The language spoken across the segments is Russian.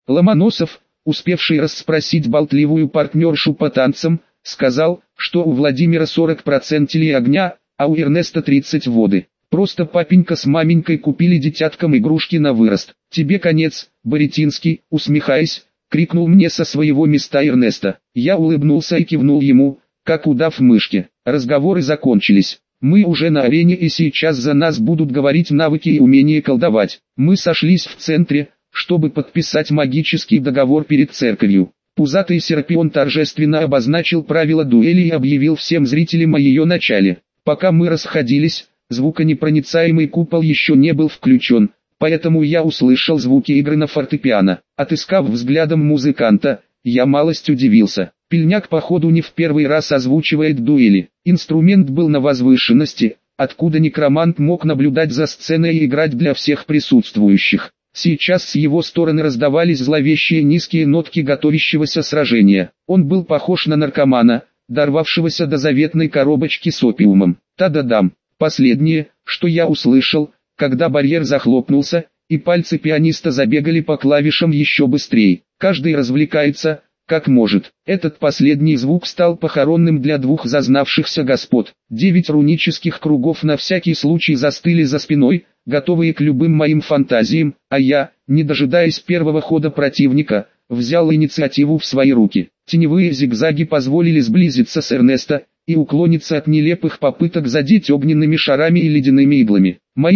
Ломоносов, успевший расспросить болтливую партнершу по танцам, сказал, что у Владимира 40% огня, а у Эрнеста 30 воды. Просто папенька с маменькой купили детяткам игрушки на вырост. Тебе конец, Боретинский, усмехаясь, крикнул мне со своего места Эрнеста. Я улыбнулся и кивнул ему, как удав мышке. Разговоры закончились. Мы уже на арене, и сейчас за нас будут говорить навыки и умение колдовать. Мы сошлись в центре, чтобы подписать магический договор перед церковью. Пузатый Серпион торжественно обозначил правила дуэли и объявил всем зрителям о ее начале. Пока мы расходились, звуконепроницаемый купол еще не был включен, поэтому я услышал звуки игры на фортепиано. Отыскав взглядом музыканта, я малость удивился. Пельняк походу не в первый раз озвучивает дуэли. Инструмент был на возвышенности, откуда некромант мог наблюдать за сценой и играть для всех присутствующих. Сейчас с его стороны раздавались зловещие низкие нотки готовящегося сражения. Он был похож на наркомана, дорвавшегося до заветной коробочки с опиумом. Та-да-дам. Последнее, что я услышал, когда барьер захлопнулся, и пальцы пианиста забегали по клавишам еще быстрее. Каждый развлекается, как может. Этот последний звук стал похоронным для двух зазнавшихся господ. 9 рунических кругов на всякий случай застыли за спиной, готовые к любым моим фантазиям, а я, не дожидаясь первого хода противника, взял инициативу в свои руки. Теневые зигзаги позволили сблизиться с Эрнесто и уклониться от нелепых попыток задеть огненными шарами и ледяными иглами. Мои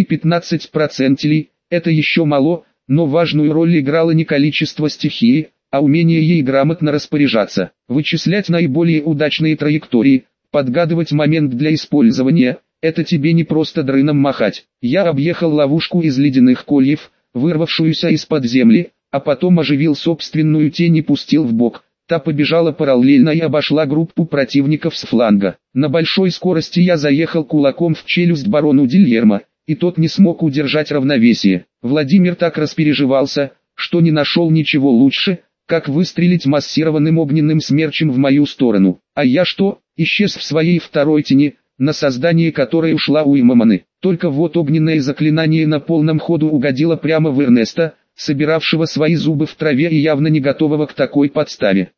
15% – это еще мало, но важную роль играло не количество стихии, а умение ей грамотно распоряжаться, вычислять наиболее удачные траектории, подгадывать момент для использования. Это тебе не просто дрыном махать. Я объехал ловушку из ледяных кольев, вырвавшуюся из-под земли, а потом оживил собственную тень и пустил в бок. Та побежала параллельно и обошла группу противников с фланга. На большой скорости я заехал кулаком в челюсть барону Дильермо, и тот не смог удержать равновесие. Владимир так распереживался, что не нашел ничего лучше, как выстрелить массированным огненным смерчем в мою сторону. А я что, исчез в своей второй тени, на создание которой ушла уйма маны. Только вот огненное заклинание на полном ходу угодило прямо в Эрнеста, собиравшего свои зубы в траве и явно не готового к такой подставе.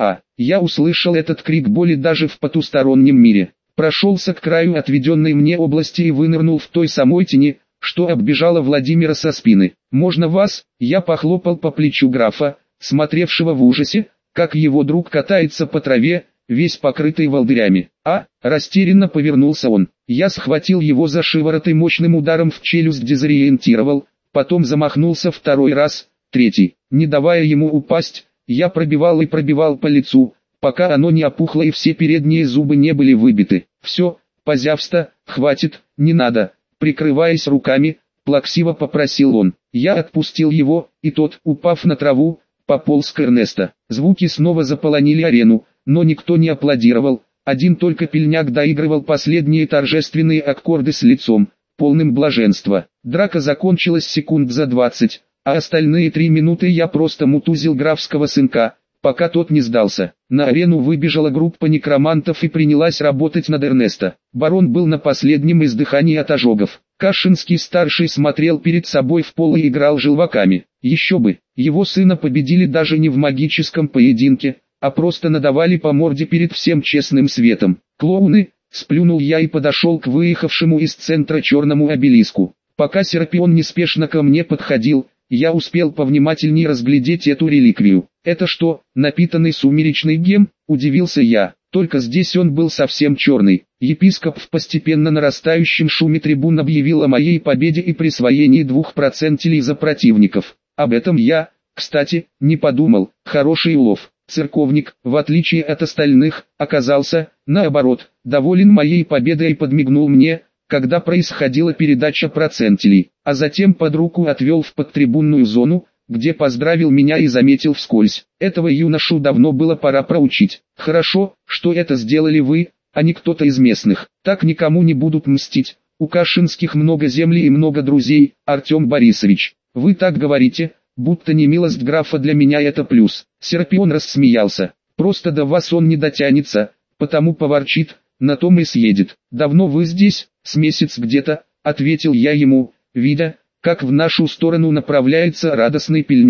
Я услышал этот крик боли даже в потустороннем мире. Прошелся к краю отведенной мне области и вынырнул в той самой тени, что оббежала Владимира со спины. «Можно вас?» Я похлопал по плечу графа, смотревшего в ужасе, как его друг катается по траве, весь покрытый волдырями. Растерянно повернулся он. Я схватил его за шиворот и мощным ударом в челюсть дезориентировал, потом замахнулся второй раз, третий. Не давая ему упасть, я пробивал и пробивал по лицу, пока оно не опухло и все передние зубы не были выбиты. «Все, пожалуйста, хватит, не надо», прикрываясь руками, плаксиво попросил он. Я отпустил его, и тот, упав на траву, пополз к Эрнесто. Звуки снова заполонили арену, но никто не аплодировал. Один только Пельняк доигрывал последние торжественные аккорды с лицом, полным блаженства. Драка закончилась секунд за 20, а остальные 3 минуты я просто мутузил графского сынка, пока тот не сдался. На арену выбежала группа некромантов и принялась работать над Эрнесто. Барон был на последнем издыхании от ожогов. Кашинский-старший смотрел перед собой в пол и играл желваками. Еще бы, его сына победили даже не в магическом поединке, а просто надавали по морде перед всем честным светом. «Клоуны!» — сплюнул я и подошел к выехавшему из центра черному обелиску. Пока Серпион неспешно ко мне подходил, я успел повнимательнее разглядеть эту реликвию. «Это что, напитанный сумеречный гем?» — удивился я. Только здесь он был совсем черный. Епископ в постепенно нарастающем шуме трибун объявил о моей победе и присвоении 2% за противников. Об этом я, кстати, не подумал. Хороший улов. Церковник, в отличие от остальных, оказался, наоборот, доволен моей победой и подмигнул мне, когда происходила передача процентилей, а затем под руку отвел в подтрибунную зону, где поздравил меня и заметил вскользь. Этого юношу давно было пора проучить. Хорошо, что это сделали вы, а не кто-то из местных. Так никому не будут мстить. У Кашинских много земли и много друзей, Артем Борисович. Вы так говорите, будто немилость графа для меня это плюс. Серпион рассмеялся. Просто до вас он не дотянется, потому поворчит, на том и съедет. Давно вы здесь? С месяц где-то, ответил я ему, видя, как в нашу сторону направляется радостный Пельняк.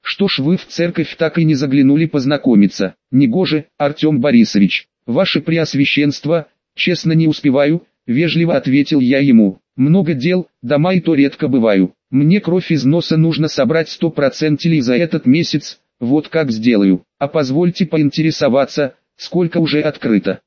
Что ж вы в церковь так и не заглянули познакомиться? Негоже, Артем Борисович. Ваше Преосвященство, честно не успеваю, вежливо ответил я ему. Много дел, дома и то редко бываю. Мне кровь из носа нужно собрать 100% за этот месяц, вот как сделаю. А позвольте поинтересоваться, сколько уже открыто?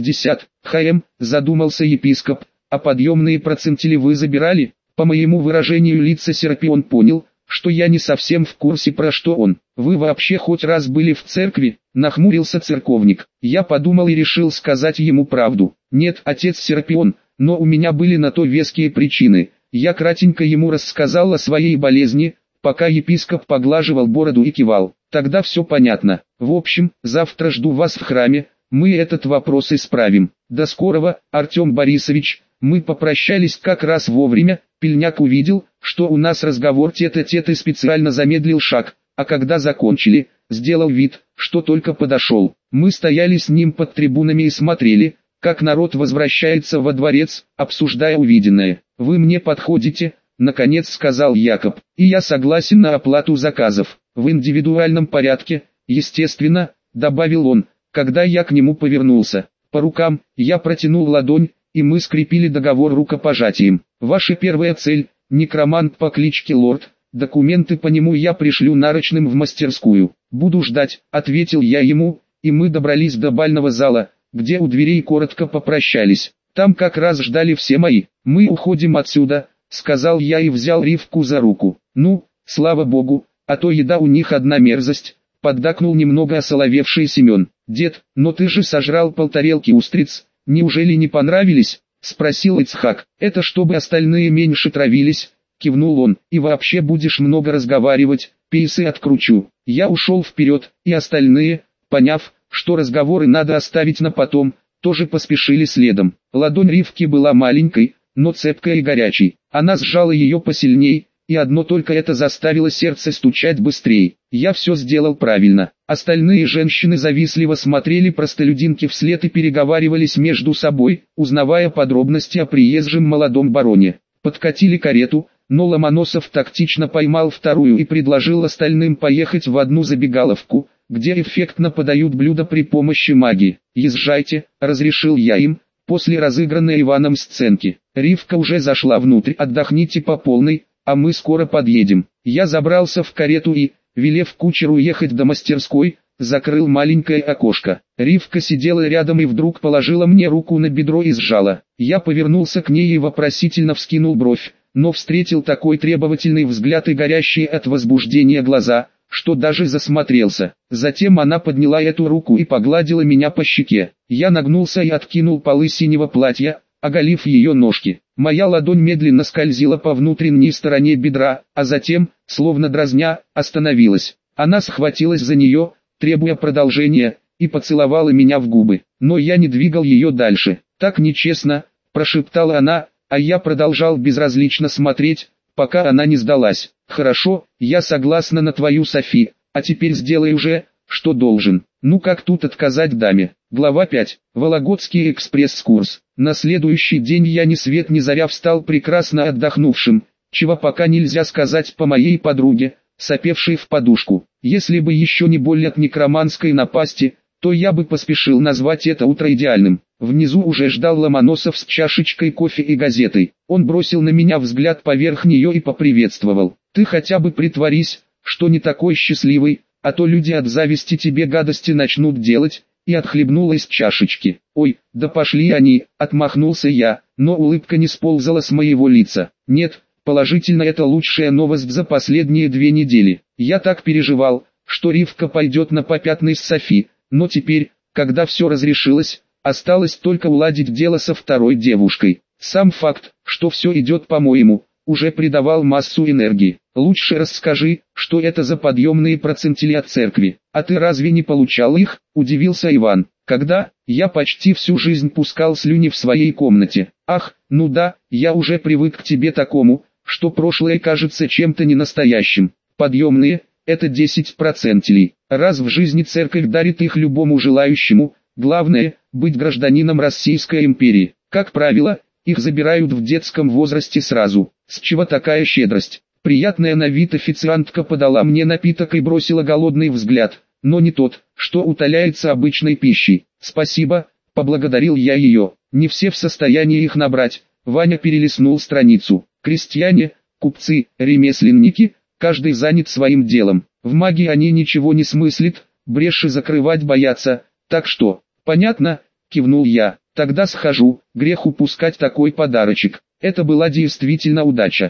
60 хм, задумался епископ. А подъемные процентили вы забирали? По моему выражению лица Серапион понял, что я не совсем в курсе, про что он. Вы вообще хоть раз были в церкви? Нахмурился церковник. Я подумал и решил сказать ему правду. Нет, отец Серапион, но у меня были на то веские причины. Я кратенько ему рассказал о своей болезни, пока епископ поглаживал бороду и кивал. Тогда все понятно. В общем, завтра жду вас в храме, мы этот вопрос исправим. До скорого, Артем Борисович. Мы попрощались как раз вовремя. Пельняк увидел, что у нас разговор тет-а-тет и специально замедлил шаг, а когда закончили, сделал вид, что только подошел. Мы стояли с ним под трибунами и смотрели, как народ возвращается во дворец, обсуждая увиденное. «Вы мне подходите», — наконец сказал Якоб, — «и я согласен на оплату заказов. В индивидуальном порядке, естественно», — добавил он, когда я к нему повернулся. По рукам, я протянул ладонь, и мы скрепили договор рукопожатием. Ваша первая цель – некромант по кличке Лорд, документы по нему я пришлю нарочным в мастерскую. Буду ждать, ответил я ему, и мы добрались до бального зала, где у дверей коротко попрощались. Там как раз ждали все мои. Мы уходим отсюда, сказал я и взял Ривку за руку. Ну, слава богу, а то еда у них одна мерзость, поддакнул немного осоловевший Семен. Дед, но ты же сожрал полтарелки устриц. «Неужели не понравились?» — спросил Ицхак. «Это чтобы остальные меньше травились», — кивнул он. «И вообще будешь много разговаривать, пейсы откручу». Я ушел вперед, и остальные, поняв, что разговоры надо оставить на потом, тоже поспешили следом. Ладонь Ривки была маленькой, но цепкой и горячей. Она сжала ее посильней, и одно только это заставило сердце стучать быстрее. Я все сделал правильно. Остальные женщины завистливо смотрели простолюдинке вслед и переговаривались между собой, узнавая подробности о приезжем молодом бароне. Подкатили карету, но Ломоносов тактично поймал вторую и предложил остальным поехать в одну забегаловку, где эффектно подают блюда при помощи магии. «Езжайте», — разрешил я им, после разыгранной Иваном сценки. Ривка уже зашла внутрь. «Отдохните по полной, а мы скоро подъедем». Я забрался в карету и, велев кучеру ехать до мастерской, закрыл маленькое окошко. Ривка сидела рядом и вдруг положила мне руку на бедро и сжала. Я повернулся к ней и вопросительно вскинул бровь, но встретил такой требовательный взгляд и горящие от возбуждения глаза, что даже засмотрелся. Затем она подняла эту руку и погладила меня по щеке. Я нагнулся и откинул полы синего платья, оголив ее ножки. Моя ладонь медленно скользила по внутренней стороне бедра, а затем, словно дразня, остановилась. Она схватилась за нее, требуя продолжения, и поцеловала меня в губы. Но я не двигал ее дальше. «Так нечестно», – прошептала она, а я продолжал безразлично смотреть, пока она не сдалась. «Хорошо, я согласна на твою Софи, а теперь сделай уже, что должен». Ну как тут отказать даме? Глава 5. Вологодский экспресс-курс. На следующий день я ни свет ни заря встал прекрасно отдохнувшим, чего пока нельзя сказать по моей подруге, сопевшей в подушку. Если бы еще не боль от некроманской напасти, то я бы поспешил назвать это утро идеальным. Внизу уже ждал Ломоносов с чашечкой кофе и газетой. Он бросил на меня взгляд поверх нее и поприветствовал. «Ты хотя бы притворись, что не такой счастливый, а то люди от зависти тебе гадости начнут делать», и отхлебнула из чашечки. «Ой, да пошли они», отмахнулся я, но улыбка не сползала с моего лица. «Нет, положительно это лучшая новость за последние 2 недели. Я так переживал, что Ривка пойдет на попятный с Софи, но теперь, когда все разрешилось, осталось только уладить дело со второй девушкой. Сам факт, что все идет по-моему, уже придавал массу энергии. Лучше расскажи, что это за подъемные процентили от церкви. А ты разве не получал их?» – удивился Иван. «Когда? Я почти всю жизнь пускал слюни в своей комнате». «Ах, ну да, я уже привык к тебе такому, что прошлое кажется чем-то ненастоящим. Подъемные – это 10 процентилей. Раз в жизни церковь дарит их любому желающему, главное – быть гражданином Российской империи. Как правило, их забирают в детском возрасте сразу. С чего такая щедрость?» Приятная на вид официантка подала мне напиток и бросила голодный взгляд, но не тот, что утоляется обычной пищей. «Спасибо», — поблагодарил я ее, — «не все в состоянии их набрать». Ваня перелистнул страницу. Крестьяне, купцы, ремесленники, каждый занят своим делом. В магии они ничего не смыслят, бреши закрывать боятся, так что, понятно, кивнул я, тогда схожу, грех упускать такой подарочек. Это была действительно удача.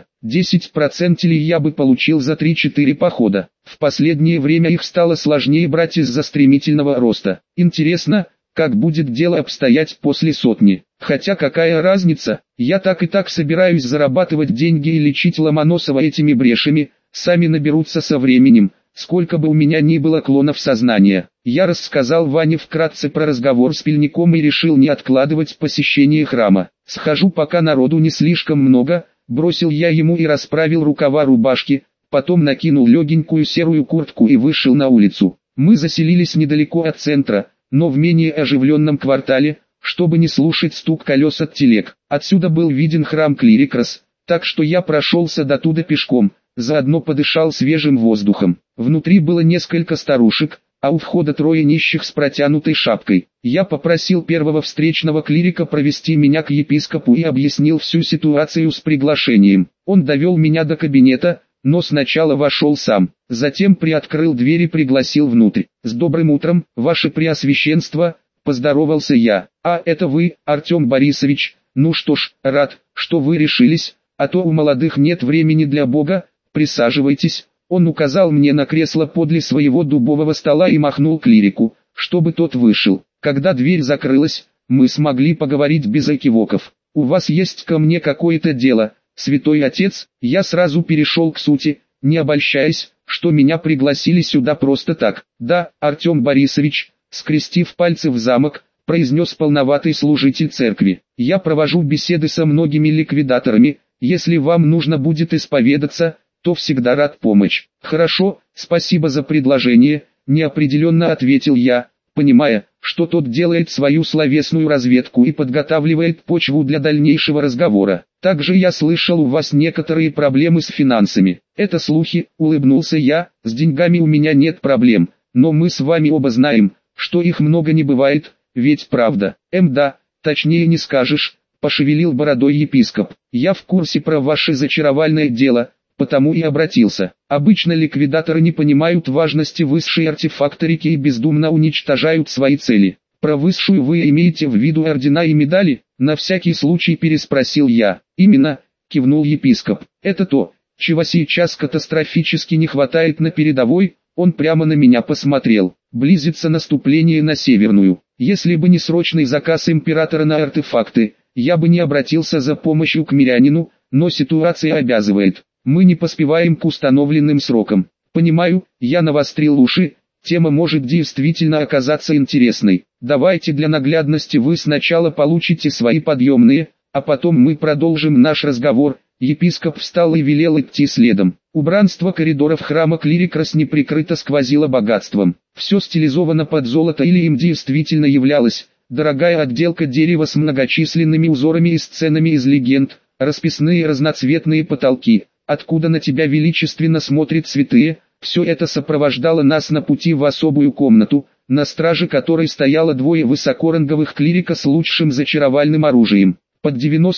10% я бы получил за 3-4 похода. В последнее время их стало сложнее брать из-за стремительного роста. Интересно, как будет дело обстоять после 100. Хотя какая разница, я так и так собираюсь зарабатывать деньги и лечить Ломоносова этими брешами, сами наберутся со временем, сколько бы у меня ни было клонов сознания. Я рассказал Ване вкратце про разговор с Пельником и решил не откладывать посещение храма. «Схожу, пока народу не слишком много», бросил я ему и расправил рукава рубашки, потом накинул легенькую серую куртку и вышел на улицу. Мы заселились недалеко от центра, но в менее оживленном квартале, чтобы не слушать стук колес от телег. Отсюда был виден храм Клирикрос, так что я прошелся до туда пешком, заодно подышал свежим воздухом. Внутри было несколько старушек, а у входа 3 нищих с протянутой шапкой. Я попросил первого встречного клирика провести меня к епископу и объяснил всю ситуацию с приглашением. Он довел меня до кабинета, но сначала вошел сам, затем приоткрыл дверь и пригласил внутрь. «С добрым утром, ваше преосвященство», — поздоровался я. «А это вы, Артем Борисович? Ну что ж, рад, что вы решились, а то у молодых нет времени для Бога, присаживайтесь». Он указал мне на кресло подле своего дубового стола и махнул клирику, чтобы тот вышел. Когда дверь закрылась, мы смогли поговорить без экивоков. «У вас есть ко мне какое-то дело, святой отец?» Я сразу перешел к сути, не обольщаясь, что меня пригласили сюда просто так. «Да, Артем Борисович», скрестив пальцы в замок, произнес полноватый служитель церкви. «Я провожу беседы со многими ликвидаторами, если вам нужно будет исповедаться, то всегда рад помочь». «Хорошо, спасибо за предложение», неопределенно ответил я, понимая, что тот делает свою словесную разведку и подготавливает почву для дальнейшего разговора. «Также я слышал, у вас некоторые проблемы с финансами». «Это слухи», улыбнулся я, «с деньгами у меня нет проблем, но мы с вами оба знаем, что их много не бывает, ведь правда?» Да, точнее не скажешь», пошевелил бородой епископ. «Я в курсе про ваше зачаровальное дело, потому и обратился. Обычно ликвидаторы не понимают важности высшей артефакторики и бездумно уничтожают свои цели. Про высшую вы имеете в виду ордена и медали?» На всякий случай переспросил я. «Именно», кивнул епископ. «Это то, чего сейчас катастрофически не хватает на передовой». Он прямо на меня посмотрел. «Близится наступление на Северную. Если бы не срочный заказ императора на артефакты, я бы не обратился за помощью к мирянину, но ситуация обязывает. Мы не поспеваем к установленным срокам». «Понимаю», я навострил уши, тема может действительно оказаться интересной. «Давайте для наглядности вы сначала получите свои подъемные, а потом мы продолжим наш разговор». Епископ встал и велел идти следом. Убранство коридоров храма Клирикрос неприкрыто сквозило богатством. Все стилизовано под золото или им действительно являлось. Дорогая отделка дерева с многочисленными узорами и сценами из легенд, расписные разноцветные потолки, откуда на тебя величественно смотрят святые. Все это сопровождало нас на пути в особую комнату, на страже которой стояло 2 высокоранговых клирика с лучшим зачаровальным оружием. Под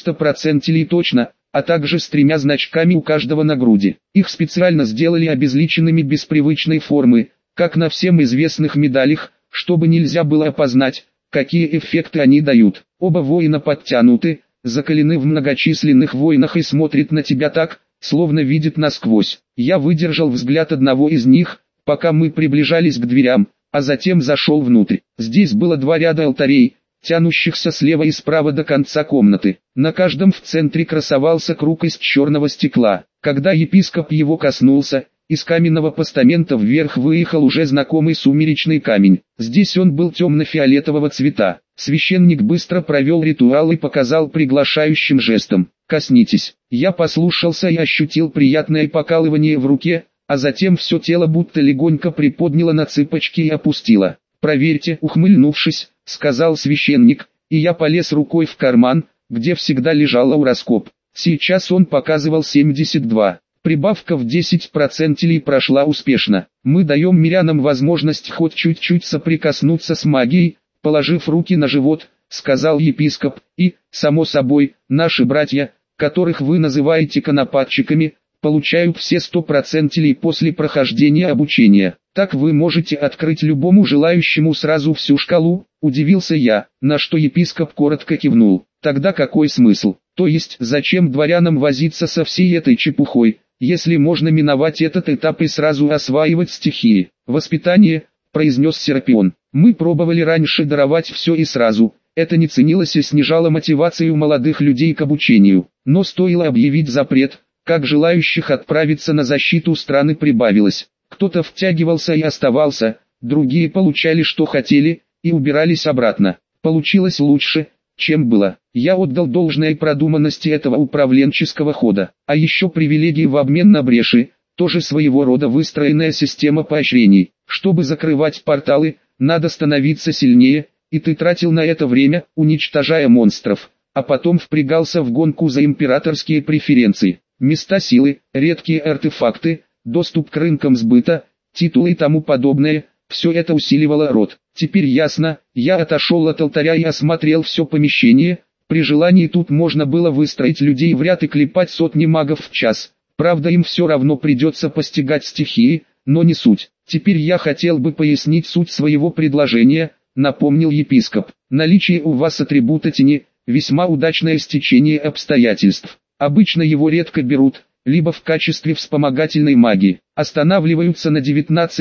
90% точно, а также с 3 значками у каждого на груди. Их специально сделали обезличенными без привычной формы, как на всем известных медалях, чтобы нельзя было опознать, какие эффекты они дают. Оба воина подтянуты, закалены в многочисленных войнах и смотрят на тебя так, словно видят насквозь. Я выдержал взгляд одного из них, пока мы приближались к дверям, а затем зашел внутрь. Здесь было 2 ряда алтарей, тянущихся слева и справа до конца комнаты. На каждом в центре красовался круг из черного стекла. Когда епископ его коснулся, из каменного постамента вверх выехал уже знакомый сумеречный камень. Здесь он был темно-фиолетового цвета. Священник быстро провел ритуал и показал приглашающим жестом: «Коснитесь». Я послушался и ощутил приятное покалывание в руке, а затем все тело будто легонько приподняло на цыпочки и опустило. «Проверьте», ухмыльнувшись, сказал священник, и я полез рукой в карман, где всегда лежал ауроскоп. Сейчас он показывал 72. Прибавка в 10% прошла успешно. Мы даем мирянам возможность хоть чуть-чуть соприкоснуться с магией, положив руки на живот, сказал епископ, и, само собой, наши братья, которых вы называете конопатчиками, получают все 100% после прохождения обучения. Так вы можете открыть любому желающему сразу всю шкалу, удивился я, на что епископ коротко кивнул. Тогда какой смысл? То есть зачем дворянам возиться со всей этой чепухой, если можно миновать этот этап и сразу осваивать стихии? Воспитание, произнес Серапион. Мы пробовали раньше даровать все и сразу. Это не ценилось и снижало мотивацию молодых людей к обучению. Но стоило объявить запрет, как желающих отправиться на защиту страны прибавилось. Кто-то втягивался и оставался, другие получали что хотели, и убирались обратно. Получилось лучше, чем было. Я отдал должное продуманности этого управленческого хода. А еще привилегии в обмен на бреши, тоже своего рода выстроенная система поощрений. Чтобы закрывать порталы, надо становиться сильнее, и ты тратил на это время, уничтожая монстров, а потом впрягался в гонку за императорские преференции. Места силы, редкие артефакты, доступ к рынкам сбыта, титулы и тому подобное, все это усиливало род. Теперь ясно, я отошел от алтаря и осмотрел все помещение. При желании тут можно было выстроить людей в ряд и клепать сотни магов в час. Правда, им все равно придется постигать стихии, но не суть. Теперь я хотел бы пояснить суть своего предложения, напомнил епископ. Наличие у вас атрибута тени – весьма удачное стечение обстоятельств. Обычно его редко берут, либо в качестве вспомогательной магии, останавливаются на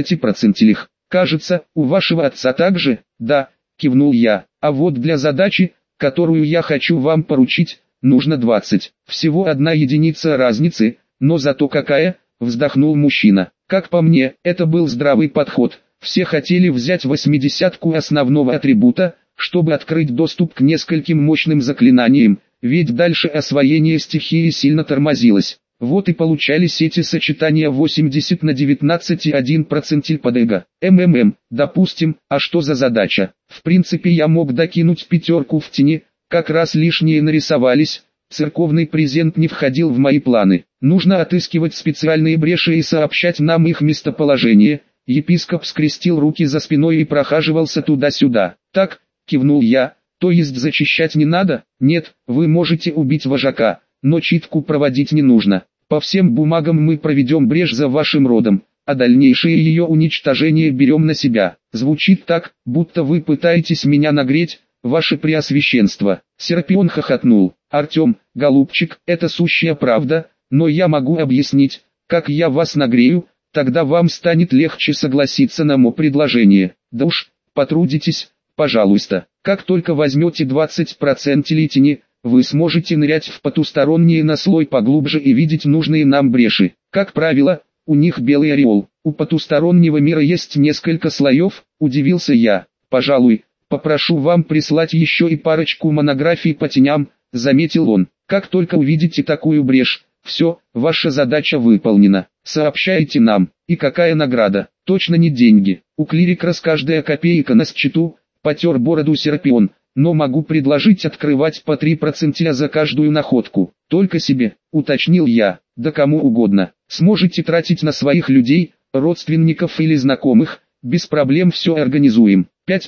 19%. Кажется, у вашего отца также? Да, кивнул я. А вот для задачи, которую я хочу вам поручить, нужно 20. Всего одна единица разницы, но зато какая, вздохнул мужчина. Как по мне, это был здравый подход. Все хотели взять 80-ку основного атрибута, чтобы открыть доступ к нескольким мощным заклинаниям, ведь дальше освоение стихии сильно тормозилось. Вот и получались эти сочетания 80 на 19 и 1% под эго. Допустим, а что за задача? В принципе я мог докинуть пятерку в тени, как раз лишние нарисовались. Церковный презент не входил в мои планы. Нужно отыскивать специальные бреши и сообщать нам их местоположение. Епископ скрестил руки за спиной и прохаживался туда-сюда. Так, кивнул я, то есть зачищать не надо? Нет, вы можете убить вожака, но читку проводить не нужно. По всем бумагам мы проведем брешь за вашим родом, а дальнейшее ее уничтожение берем на себя. Звучит так, будто вы пытаетесь меня нагреть, ваше преосвященство. Серапион хохотнул. Артем, голубчик, это сущая правда, но я могу объяснить, как я вас нагрею, тогда вам станет легче согласиться на мое предложение. Да уж, потрудитесь, пожалуйста. Как только возьмете 20% тени, вы сможете нырять в потусторонние на слой поглубже и видеть нужные нам бреши. Как правило, у них белый ореол. У потустороннего мира есть несколько слоев, удивился я. Пожалуй, попрошу вам прислать еще и парочку монографий по теням, заметил он. Как только увидите такую брешь, все, ваша задача выполнена. Сообщайте нам. И какая награда? Точно не деньги. У клирикрос каждая копейка на счету, потер бороду Серапион. Но могу предложить открывать по 3% за каждую находку. Только себе, уточнил я, да кому угодно. Сможете тратить на своих людей, родственников или знакомых, без проблем все организуем.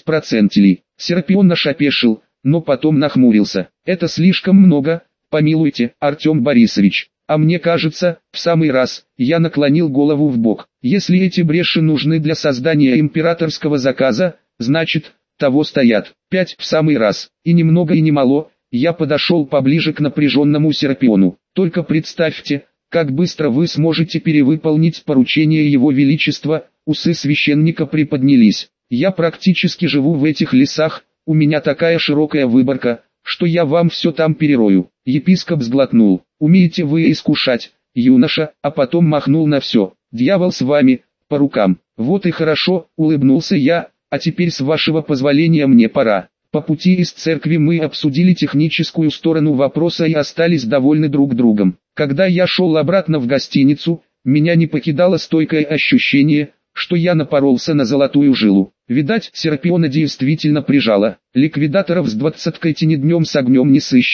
5%. Серапион аж опешил, но потом нахмурился. Это слишком много, помилуйте, Артем Борисович. А мне кажется, в самый раз. Я наклонил голову в бок. Если эти бреши нужны для создания императорского заказа, значит, того стоят. 5 в самый раз. И ни много и ни мало. Я подошел поближе к напряженному Серапиону. Только представьте, как быстро вы сможете перевыполнить поручение его величества. Усы священника приподнялись. Я практически живу в этих лесах, у меня такая широкая выборка, что я вам все там перерою. Епископ сглотнул. Умеете вы искушать, юноша, а потом махнул на все. Дьявол с вами, по рукам. Вот и хорошо, улыбнулся я. А теперь с вашего позволения мне пора. По пути из церкви мы обсудили техническую сторону вопроса и остались довольны друг другом. Когда я шел обратно в гостиницу, меня не покидало стойкое ощущение, что я напоролся на золотую жилу. Видать, Серапиона действительно прижало. Ликвидаторов с 20-кой тени днем с огнем не сыщешь,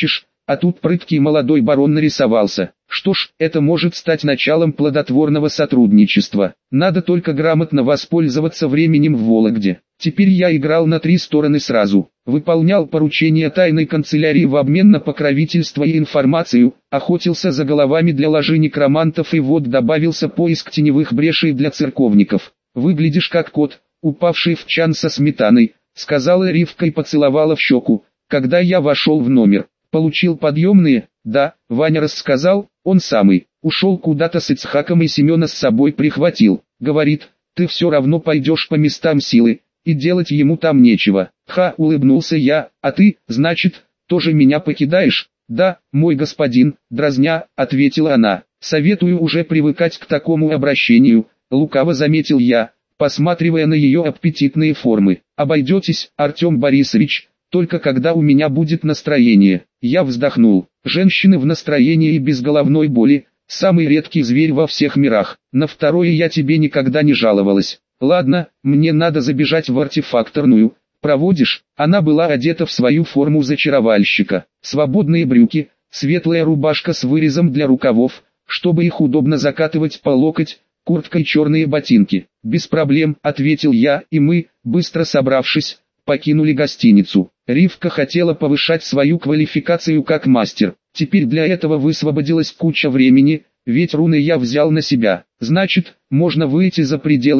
А тут прыткий молодой барон нарисовался. Что ж, это может стать началом плодотворного сотрудничества. Надо только грамотно воспользоваться временем в Вологде. Теперь я играл на 3 стороны сразу. Выполнял поручения тайной канцелярии в обмен на покровительство и информацию, охотился за головами для ложи некромантов и вот добавился поиск теневых брешей для церковников. «Выглядишь как кот, упавший в чан со сметаной», — сказала Ривка и поцеловала в щеку, когда я вошел в номер. «Получил подъемные?» «Да», — Ваня рассказал, он самый. Ушел куда-то с Ицхаком и Семена с собой прихватил. Говорит, ты все равно пойдешь по местам силы, и делать ему там нечего. Ха, улыбнулся я, а ты, значит, тоже меня покидаешь? Да, мой господин, дразня, ответила она. Советую уже привыкать к такому обращению, лукаво заметил я, посматривая на ее аппетитные формы. Обойдетесь, Артем Борисович, только когда у меня будет настроение. Я вздохнул. Женщины в настроении и без головной боли – самый редкий зверь во всех мирах. На второе я тебе никогда не жаловалась. Ладно, мне надо забежать в артефакторную. Проводишь? Она была одета в свою форму зачаровальщика. Свободные брюки, светлая рубашка с вырезом для рукавов, чтобы их удобно закатывать по локоть, куртка и черные ботинки. Без проблем, ответил я, и мы, быстро собравшись, покинули гостиницу. Ривка хотела повышать свою квалификацию как мастер. Теперь для этого высвободилась куча времени, ведь руны я взял на себя. Значит, можно выйти за пределы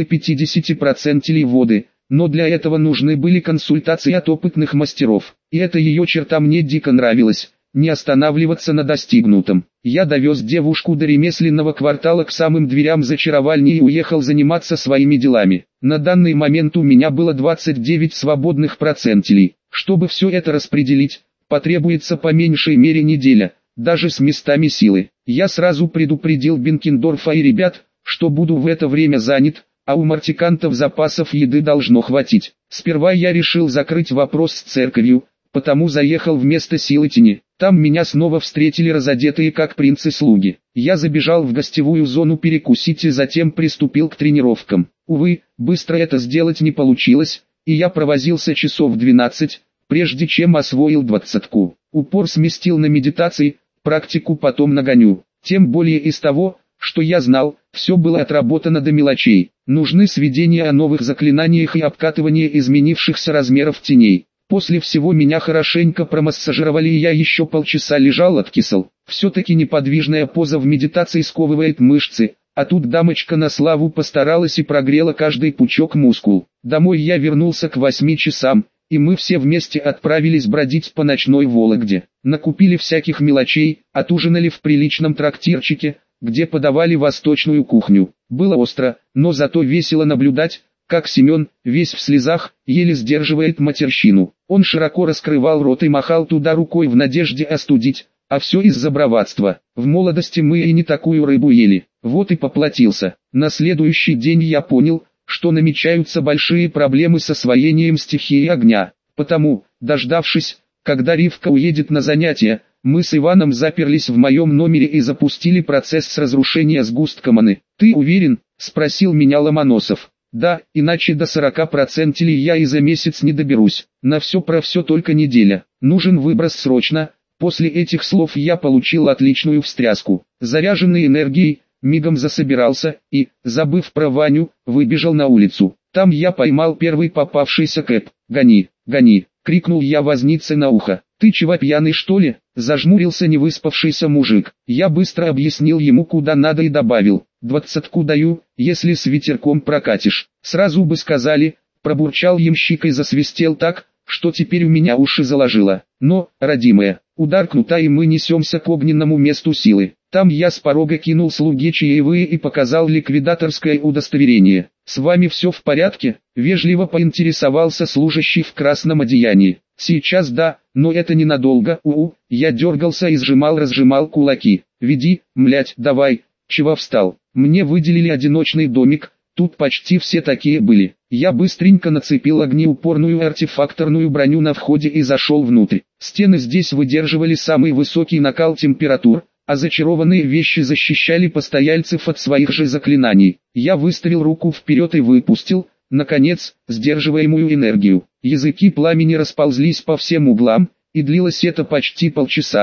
50% воды, но для этого нужны были консультации от опытных мастеров. И эта ее черта мне дико нравилась. Не останавливаться на достигнутом. Я довез девушку до ремесленного квартала к самым дверям зачаровальни и уехал заниматься своими делами. На данный момент у меня было 29 свободных процентилей. Чтобы все это распределить, потребуется по меньшей мере неделя, даже с местами силы. Я сразу предупредил Бенкендорфа и ребят, что буду в это время занят, а у мартикантов запасов еды должно хватить. Сперва я решил закрыть вопрос с церковью, потому заехал в место силы тени. Там меня снова встретили разодетые как принцы-слуги. Я забежал в гостевую зону перекусить и затем приступил к тренировкам. Увы, быстро это сделать не получилось, и я провозился часов 12, прежде чем освоил 20-ку. Упор сместил на медитации, практику потом нагоню. Тем более из того, что я знал, все было отработано до мелочей. Нужны сведения о новых заклинаниях и обкатывание изменившихся размеров теней. После всего меня хорошенько промассажировали и я еще полчаса лежал откисал. Все-таки неподвижная поза в медитации сковывает мышцы, а тут дамочка на славу постаралась и прогрела каждый пучок мускул. Домой я вернулся к 8 часам, и мы все вместе отправились бродить по ночной Вологде. Накупили всяких мелочей, отужинали в приличном трактирчике, где подавали восточную кухню. Было остро, но зато весело наблюдать, как Семен, весь в слезах, еле сдерживает матерщину. Он широко раскрывал рот и махал туда рукой в надежде остудить, а все из-за бравадства. В молодости мы и не такую рыбу ели, вот и поплатился. На следующий день я понял, что намечаются большие проблемы с освоением стихии огня. Потому, дождавшись, когда Ривка уедет на занятия, мы с Иваном заперлись в моем номере и запустили процесс разрушения сгустка маны. «Ты уверен?» – спросил меня Ломоносов. «Да, иначе до 40% я и за месяц не доберусь. На все про все только неделя. Нужен выброс срочно». После этих слов я получил отличную встряску. Заряженный энергией, мигом засобирался и, забыв про Ваню, выбежал на улицу. Там я поймал первый попавшийся кэп. «Гони, гони!» — крикнул я вознице на ухо. «Ты чего, пьяный что ли?» — зажмурился невыспавшийся мужик. Я быстро объяснил ему куда надо и добавил: 20-ку даю, если с ветерком прокатишь. Сразу бы сказали, пробурчал ямщик и засвистел так, что теперь у меня уши заложило. Но, родимая, удар кнута и мы несемся к огненному месту силы. Там я с порога кинул слуге чаевые и показал ликвидаторское удостоверение. «С вами все в порядке?» — вежливо поинтересовался служащий в красном одеянии. «Сейчас да, но это ненадолго, я дергался и разжимал кулаки. «Веди, млять, давай, чего встал?» Мне выделили одиночный домик, тут почти все такие были. Я быстренько нацепил огнеупорную артефакторную броню на входе и зашел внутрь. Стены здесь выдерживали самый высокий накал температур, а зачарованные вещи защищали постояльцев от своих же заклинаний. Я выставил руку вперед и выпустил, наконец, сдерживаемую энергию. Языки пламени расползлись по всем углам, и длилось это почти полчаса,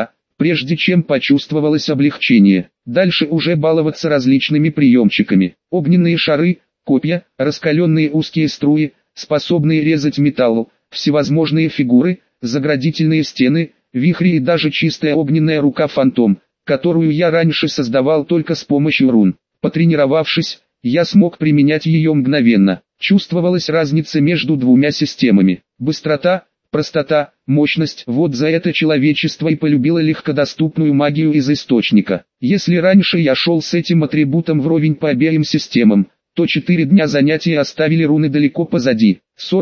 прежде чем почувствовалось облегчение. Дальше уже баловаться различными приемчиками. Огненные шары, копья, раскаленные узкие струи, способные резать металл, всевозможные фигуры, заградительные стены, вихри и даже чистая огненная рука-фантом, которую я раньше создавал только с помощью рун. Потренировавшись, я смог применять ее мгновенно. Чувствовалась разница между двумя системами. Быстрота, простота, мощность. Вот за это человечество и полюбило легкодоступную магию из источника. Если раньше я шел с этим атрибутом вровень по обеим системам, то 4 дня занятий оставили руны далеко позади.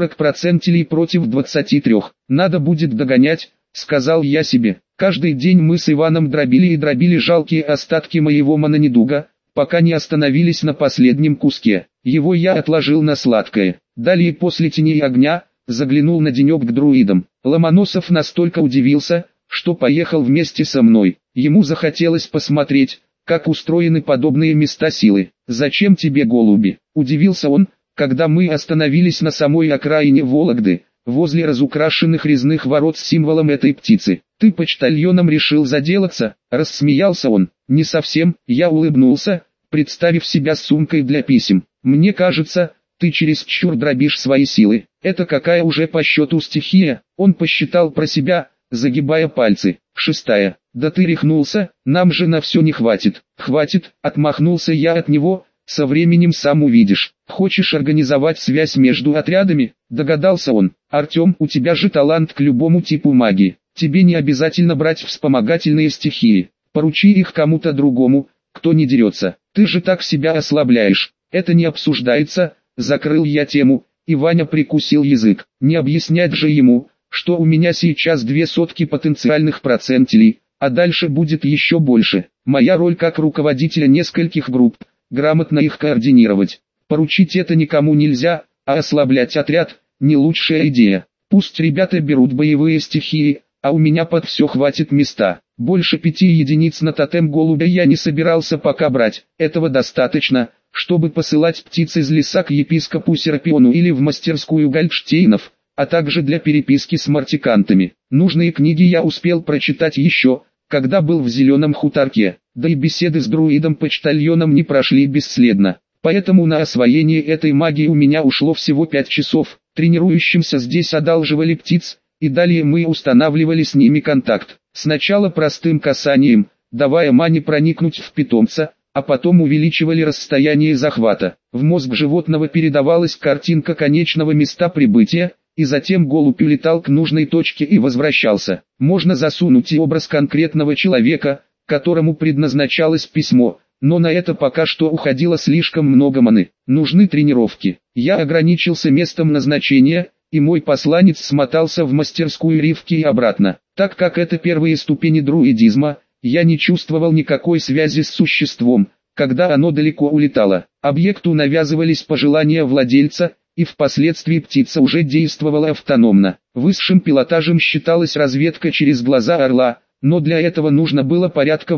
40% против 23. Надо будет догонять, сказал я себе. Каждый день мы с Иваном дробили и дробили жалкие остатки моего манонедуга, пока не остановились на последнем куске. Его я отложил на сладкое. Далее после тени и огня, заглянул на денек к друидам. Ломоносов настолько удивился, что поехал вместе со мной. Ему захотелось посмотреть, как устроены подобные места силы. «Зачем тебе голуби?» – удивился он, когда мы остановились на самой окраине Вологды, возле разукрашенных резных ворот с символом этой птицы. «Ты почтальоном решил заделаться?» – рассмеялся он. «Не совсем», – я улыбнулся, представив себя с сумкой для писем. «Мне кажется, ты чересчур дробишь свои силы. Это какая уже по счету стихия?» Он посчитал про себя, загибая пальцы. 6. «Да ты рехнулся, нам же на все не хватит». «Хватит», — отмахнулся я от него, — «со временем сам увидишь». «Хочешь организовать связь между отрядами?» — догадался он. «Артем, у тебя же талант к любому типу магии. Тебе не обязательно брать вспомогательные стихии. Поручи их кому-то другому, кто не дерется. Ты же так себя ослабляешь». «Это не обсуждается», — закрыл я тему, и Ваня прикусил язык. Не объяснять же ему, что у меня сейчас 200 потенциальных процентилей, а дальше будет еще больше. Моя роль как руководителя нескольких групп, грамотно их координировать. Поручить это никому нельзя, а ослаблять отряд – не лучшая идея. Пусть ребята берут боевые стихии, а у меня под все хватит места. Больше 5 единиц на тотем голубя я не собирался пока брать. Этого достаточно, чтобы посылать птиц из леса к епископу Серапиону или в мастерскую Гольдштейнов, а также для переписки с мартикантами. Нужные книги я успел прочитать еще, когда был в Зеленом хуторке, да и беседы с друидом-почтальоном не прошли бесследно. Поэтому на освоение этой магии у меня ушло всего 5 часов. Тренирующимся здесь одалживали птиц, и далее мы устанавливали с ними контакт. Сначала простым касанием, давая мане проникнуть в питомца, а потом увеличивали расстояние захвата. В мозг животного передавалась картинка конечного места прибытия, и затем голубь улетал к нужной точке и возвращался. Можно засунуть и образ конкретного человека, которому предназначалось письмо, но на это пока что уходило слишком много маны. Нужны тренировки. Я ограничился местом назначения, и мой посланец смотался в мастерскую Ривки и обратно. Так как это первые ступени друидизма, я не чувствовал никакой связи с существом, когда оно далеко улетало. Объекту навязывались пожелания владельца, и впоследствии птица уже действовала автономно. Высшим пилотажем считалась разведка через глаза орла, но для этого нужно было порядка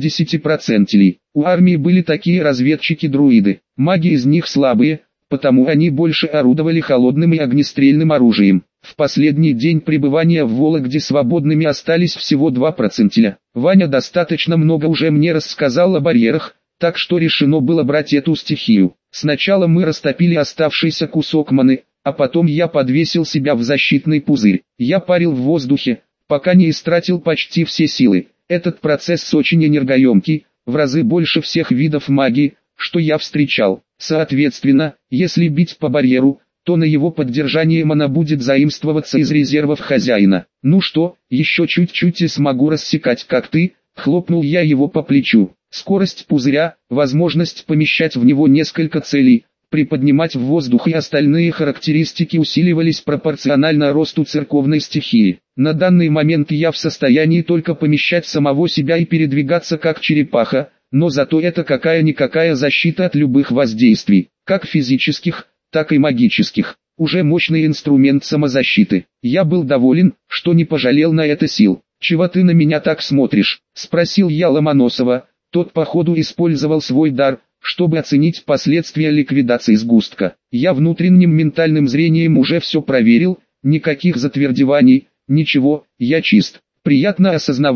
80%. У армии были такие разведчики-друиды, маги из них слабые, потому они больше орудовали холодным и огнестрельным оружием. В последний день пребывания в Вологде свободными остались всего 2%. Ваня достаточно много уже мне рассказал о барьерах, так что решено было брать эту стихию. Сначала мы растопили оставшийся кусок маны, а потом я подвесил себя в защитный пузырь. Я парил в воздухе, пока не истратил почти все силы. Этот процесс очень энергоемкий, в разы больше всех видов магии, что я встречал. Соответственно, если бить по барьеру, то на его поддержание мана будет заимствоваться из резервов хозяина. «Ну что, еще чуть-чуть и смогу рассекать как ты», — хлопнул я его по плечу. Скорость пузыря, возможность помещать в него несколько целей, приподнимать в воздух и остальные характеристики усиливались пропорционально росту церковной стихии. На данный момент я в состоянии только помещать самого себя и передвигаться как черепаха, но зато это какая-никакая защита от любых воздействий, как физических, так и магических. Уже мощный инструмент самозащиты. Я был доволен, что не пожалел на это сил. «Чего ты на меня так смотришь?» – спросил я Ломоносова. Тот походу использовал свой дар, чтобы оценить последствия ликвидации сгустка. Я внутренним ментальным зрением уже все проверил, никаких затвердеваний, ничего, я чист. Приятно осознавать,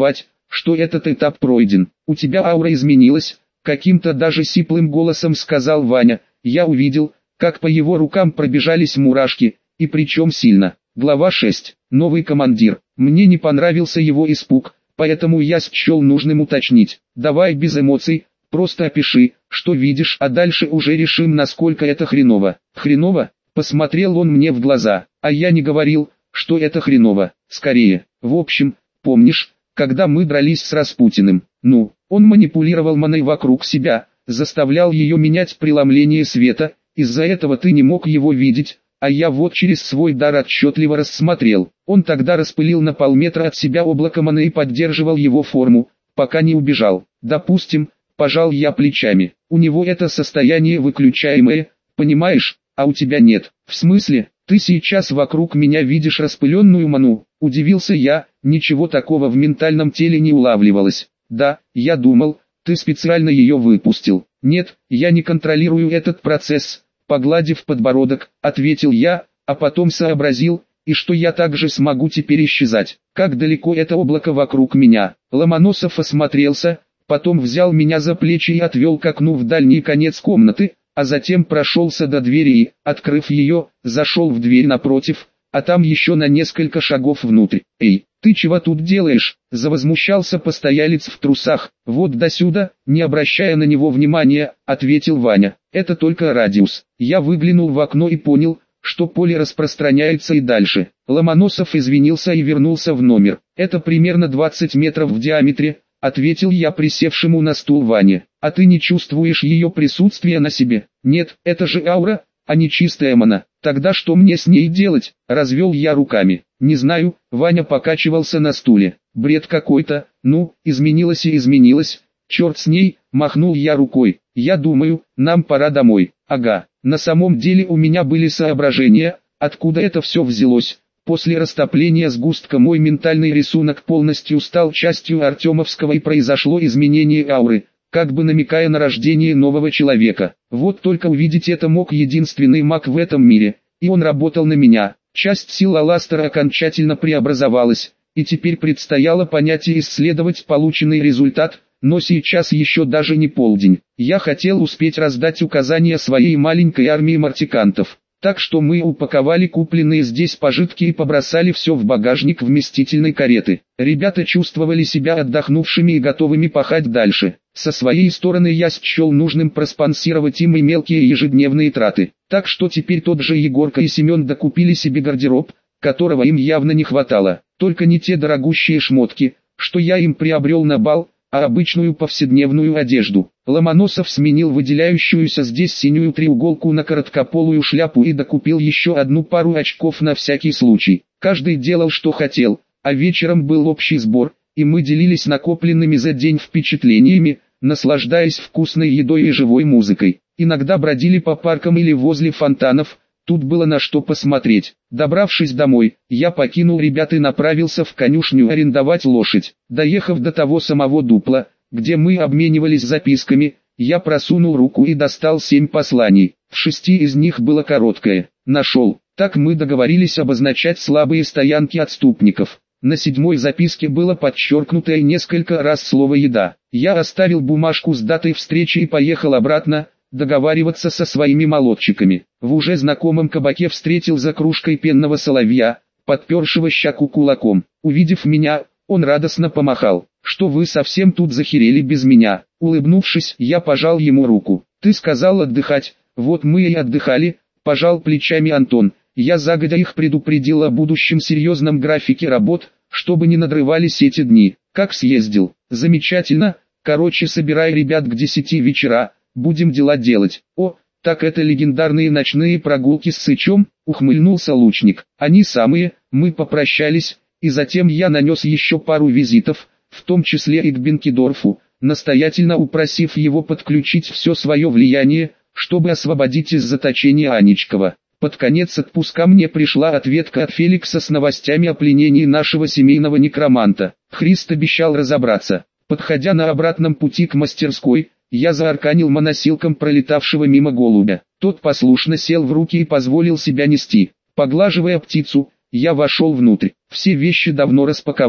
что этот этап пройден. У тебя аура изменилась, каким-то даже сиплым голосом сказал Ваня. Я увидел, как по его рукам пробежались мурашки, и причем сильно. Глава 6. Новый командир. Мне не понравился его испуг, поэтому я счел нужным уточнить. Давай без эмоций, просто опиши, что видишь, а дальше уже решим, насколько это хреново. Хреново? Посмотрел он мне в глаза, а я не говорил, что это хреново. Скорее. В общем, помнишь, когда мы дрались с Распутиным? Ну, он манипулировал маной вокруг себя, заставлял ее менять преломление света, из-за этого ты не мог его видеть, а я вот через свой дар отчетливо рассмотрел. Он тогда распылил на полметра от себя облако маны и поддерживал его форму, пока не убежал. Допустим, пожал я плечами. У него это состояние выключаемое, понимаешь, а у тебя нет. В смысле, ты сейчас вокруг меня видишь распыленную ману? Удивился я, ничего такого в ментальном теле не улавливалось. Да, я думал, ты специально ее выпустил. Нет, я не контролирую этот процесс. Погладив подбородок, ответил я, а потом сообразил, и что я также смогу теперь исчезать. Как далеко это облако вокруг меня? Ломоносов осмотрелся, потом взял меня за плечи и отвел к окну в дальний конец комнаты, а затем прошелся до двери и, открыв ее, зашел в дверь напротив, а там еще на несколько шагов внутрь. «Эй, ты чего тут делаешь?» – завозмущался постоялец в трусах. «Вот до сюда», не обращая на него внимания, ответил Ваня. «Это только радиус». Я выглянул в окно и понял, что поле распространяется и дальше. Ломоносов извинился и вернулся в номер. «Это примерно 20 метров в диаметре», — ответил я присевшему на стул Ване. «А ты не чувствуешь ее присутствия на себе?» «Нет, это же аура, а не чистая мана. Тогда что мне с ней делать?» — развел я руками. «Не знаю», — Ваня покачивался на стуле. «Бред какой-то, ну, изменилась и изменилась. Черт с ней», — махнул я рукой. «Я думаю, нам пора домой». «Ага, на самом деле у меня были соображения, откуда это все взялось». После растопления сгустка мой ментальный рисунок полностью стал частью Артемовского и произошло изменение ауры, как бы намекая на рождение нового человека. Вот только увидеть это мог единственный маг в этом мире, и он работал на меня. Часть сил Аластера окончательно преобразовалась, и теперь предстояло понять и исследовать полученный результат, но сейчас еще даже не полдень. Я хотел успеть раздать указания своей маленькой армии мартикантов. Так что мы упаковали купленные здесь пожитки и побросали все в багажник вместительной кареты. Ребята чувствовали себя отдохнувшими и готовыми пахать дальше. Со своей стороны я счел нужным проспонсировать им и мелкие ежедневные траты. Так что теперь тот же Егорка и Семен докупили себе гардероб, которого им явно не хватало. Только не те дорогущие шмотки, что я им приобрел на бал, а обычную повседневную одежду. Ломоносов сменил выделяющуюся здесь синюю треуголку на короткополую шляпу и докупил еще одну пару очков на всякий случай. Каждый делал что хотел, а вечером был общий сбор, и мы делились накопленными за день впечатлениями, наслаждаясь вкусной едой и живой музыкой. Иногда бродили по паркам или возле фонтанов, тут было на что посмотреть. Добравшись домой, я покинул ребят и направился в конюшню арендовать лошадь. Доехав до того самого дупла, где мы обменивались записками, я просунул руку и достал 7 посланий. В 6 из них было короткое «нашел». Так мы договорились обозначать слабые стоянки отступников. На 7-й записке было подчеркнутое несколько раз слово «еда». Я оставил бумажку с датой встречи и поехал обратно, договариваться со своими молодчиками. В уже знакомом кабаке встретил за кружкой пенного соловья, подпершего щеку кулаком. Увидев меня, он радостно помахал. «Что вы совсем тут захерели без меня?» Улыбнувшись, я пожал ему руку. «Ты сказал отдыхать, вот мы и отдыхали», пожал плечами Антон. Я загодя их предупредил о будущем серьезном графике работ, чтобы не надрывались эти дни. Как съездил? Замечательно. Короче, собирай ребят к 10 вечера. Будем дела делать. О, так это легендарные ночные прогулки с Сычом, ухмыльнулся лучник. Они самые. Мы попрощались, и затем я нанес еще пару визитов, в том числе и к Бенкендорфу, настоятельно упросив его подключить все свое влияние, чтобы освободить из заточения Аничкова. Под конец отпуска мне пришла ответка от Феликса с новостями о пленении нашего семейного некроманта. Христ обещал разобраться. Подходя на обратном пути к мастерской, я заарканил моносилком пролетавшего мимо голубя. Тот послушно сел в руки и позволил себя нести. Поглаживая птицу, я вошел внутрь. Все вещи давно распаковали.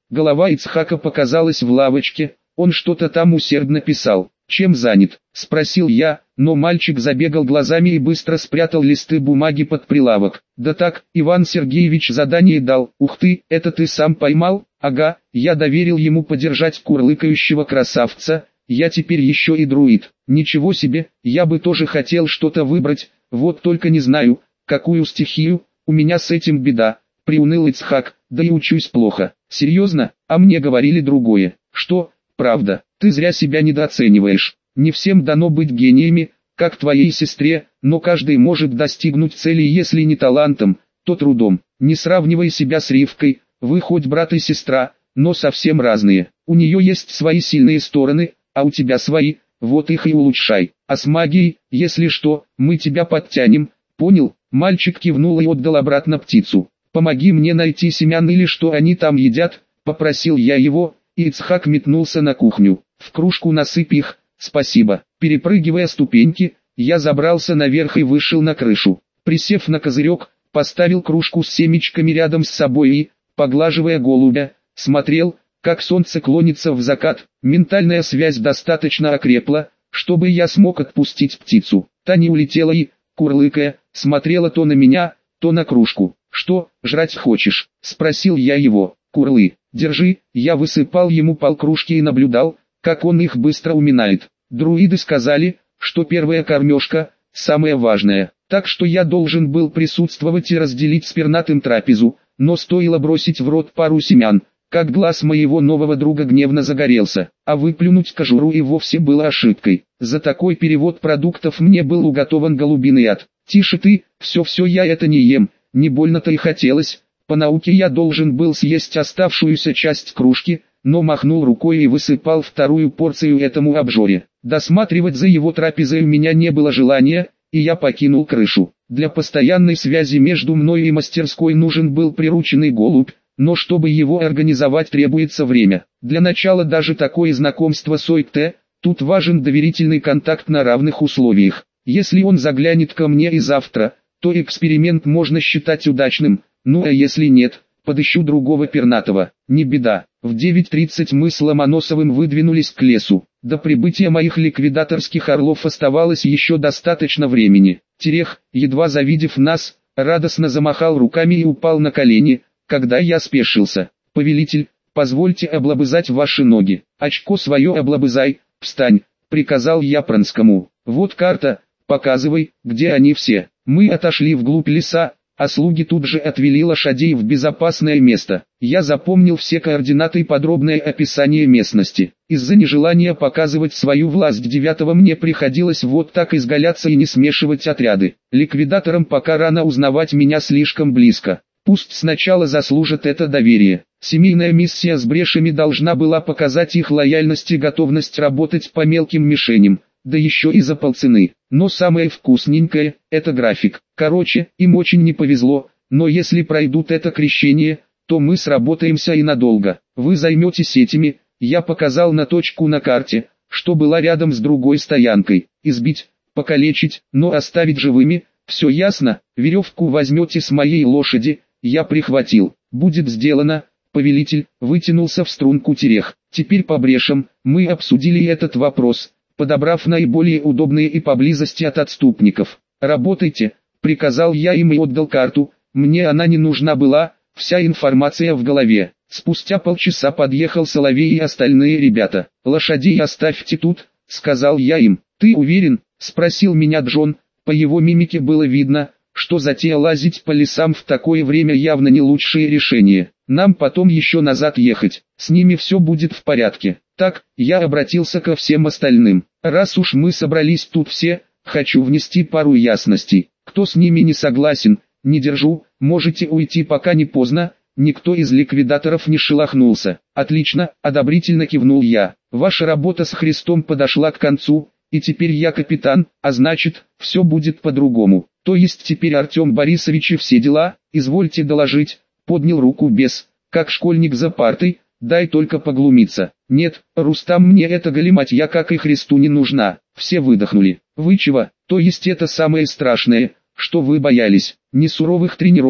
Голова Ицхака показалась в лавочке, он что-то там усердно писал. «Чем занят?» – спросил я, но мальчик забегал глазами и быстро спрятал листы бумаги под прилавок. «Да так, Иван Сергеевич задание дал». «Ух ты, это ты сам поймал?» «Ага, я доверил ему подержать курлыкающего красавца, я теперь еще и друид». «Ничего себе, я бы тоже хотел что-то выбрать, вот только не знаю, какую стихию, у меня с этим беда», – приуныл Ицхак, «да и учусь плохо». «Серьезно? А мне говорили другое». «Что? Правда, ты зря себя недооцениваешь. Не всем дано быть гениями, как твоей сестре, но каждый может достигнуть цели, если не талантом, то трудом. Не сравнивай себя с Ривкой, вы хоть брат и сестра, но совсем разные. У нее есть свои сильные стороны, а у тебя свои, вот их и улучшай. А с магией, если что, мы тебя подтянем, понял?» Мальчик кивнул и отдал обратно птицу. «Помоги мне найти семян или что они там едят», — попросил я его, и Ицхак метнулся на кухню. «В кружку насыпь их, спасибо». Перепрыгивая ступеньки, я забрался наверх и вышел на крышу. Присев на козырек, поставил кружку с семечками рядом с собой и, поглаживая голубя, смотрел, как солнце клонится в закат. Ментальная связь достаточно окрепла, чтобы я смог отпустить птицу. Та не улетела и, курлыкая, смотрела то на меня, то на кружку. «Что, жрать хочешь?» – спросил я его. «Курлы, держи». Я высыпал ему полкружки и наблюдал, как он их быстро уминает. Друиды сказали, что первая кормежка – самая важная, так что я должен был присутствовать и разделить с пернатым трапезу, но стоило бросить в рот пару семян, как глаз моего нового друга гневно загорелся, а выплюнуть кожуру и вовсе было ошибкой. За такой перевод продуктов мне был уготован голубиный ад. «Тише ты, все я это не ем, не больно-то и хотелось». По науке я должен был съесть оставшуюся часть кружки, но махнул рукой и высыпал вторую порцию этому обжоре. Досматривать за его трапезой у меня не было желания, и я покинул крышу. Для постоянной связи между мной и мастерской нужен был прирученный голубь, но чтобы его организовать требуется время. Для начала даже такое знакомство с ОИКТ, тут важен доверительный контакт на равных условиях. Если он заглянет ко мне и завтра, то эксперимент можно считать удачным. Ну а если нет, подыщу другого пернатого. Не беда. В 9:30 мы с Ломоносовым выдвинулись к лесу. До прибытия моих ликвидаторских орлов оставалось еще достаточно времени. Терех, едва завидев нас, радостно замахал руками и упал на колени, когда я спешился. «Повелитель, позвольте облобызать ваши ноги». «Очко свое облобызай, встань», — приказал я Пронскому. «Вот карта, показывай, где они все». Мы отошли вглубь леса, а слуги тут же отвели лошадей в безопасное место. Я запомнил все координаты и подробное описание местности. Из-за нежелания показывать свою власть девятого мне приходилось вот так изгаляться и не смешивать отряды. Ликвидаторам пока рано узнавать меня слишком близко. Пусть сначала заслужат это доверие. Семейная миссия с брешами должна была показать их лояльность и готовность работать по мелким мишеням, да еще и за полцены. Но самое вкусненькое – это график. Короче, им очень не повезло, но если пройдут это крещение, то мы сработаемся и надолго. Вы займетесь этими, я показал на точку на карте, что была рядом с другой стоянкой. Избить, покалечить, но оставить живыми, все ясно. Веревку возьмете с моей лошади, я прихватил. Будет сделано. Повелитель вытянулся в струнку Терех. Теперь по брешам, мы обсудили этот вопрос, подобрав наиболее удобные и поблизости от отступников. «Работайте», — приказал я им и отдал карту, мне она не нужна была, вся информация в голове. Спустя полчаса подъехал Соловей и остальные ребята. «Лошадей оставьте тут», — сказал я им. «Ты уверен?» — спросил меня Джон, по его мимике было видно, что затея лазить по лесам в такое время явно не лучшее решение. Нам потом еще назад ехать, с ними все будет в порядке. Так, я обратился ко всем остальным. Раз уж мы собрались тут все, хочу внести пару ясностей. Кто с ними не согласен, не держу, можете уйти пока не поздно. Никто из ликвидаторов не шелохнулся. Отлично, одобрительно кивнул я. Ваша работа с Христом подошла к концу, и теперь я капитан, а значит, все будет по-другому. То есть теперь Артем Борисович и все дела, извольте доложить. Поднял руку бес, как школьник за партой, дай только поглумиться. Нет, Рустам, мне эта галиматья как и Христу не нужна. Все выдохнули. Вы чего? То есть это самое страшное, что вы боялись? Не суровых тренировок,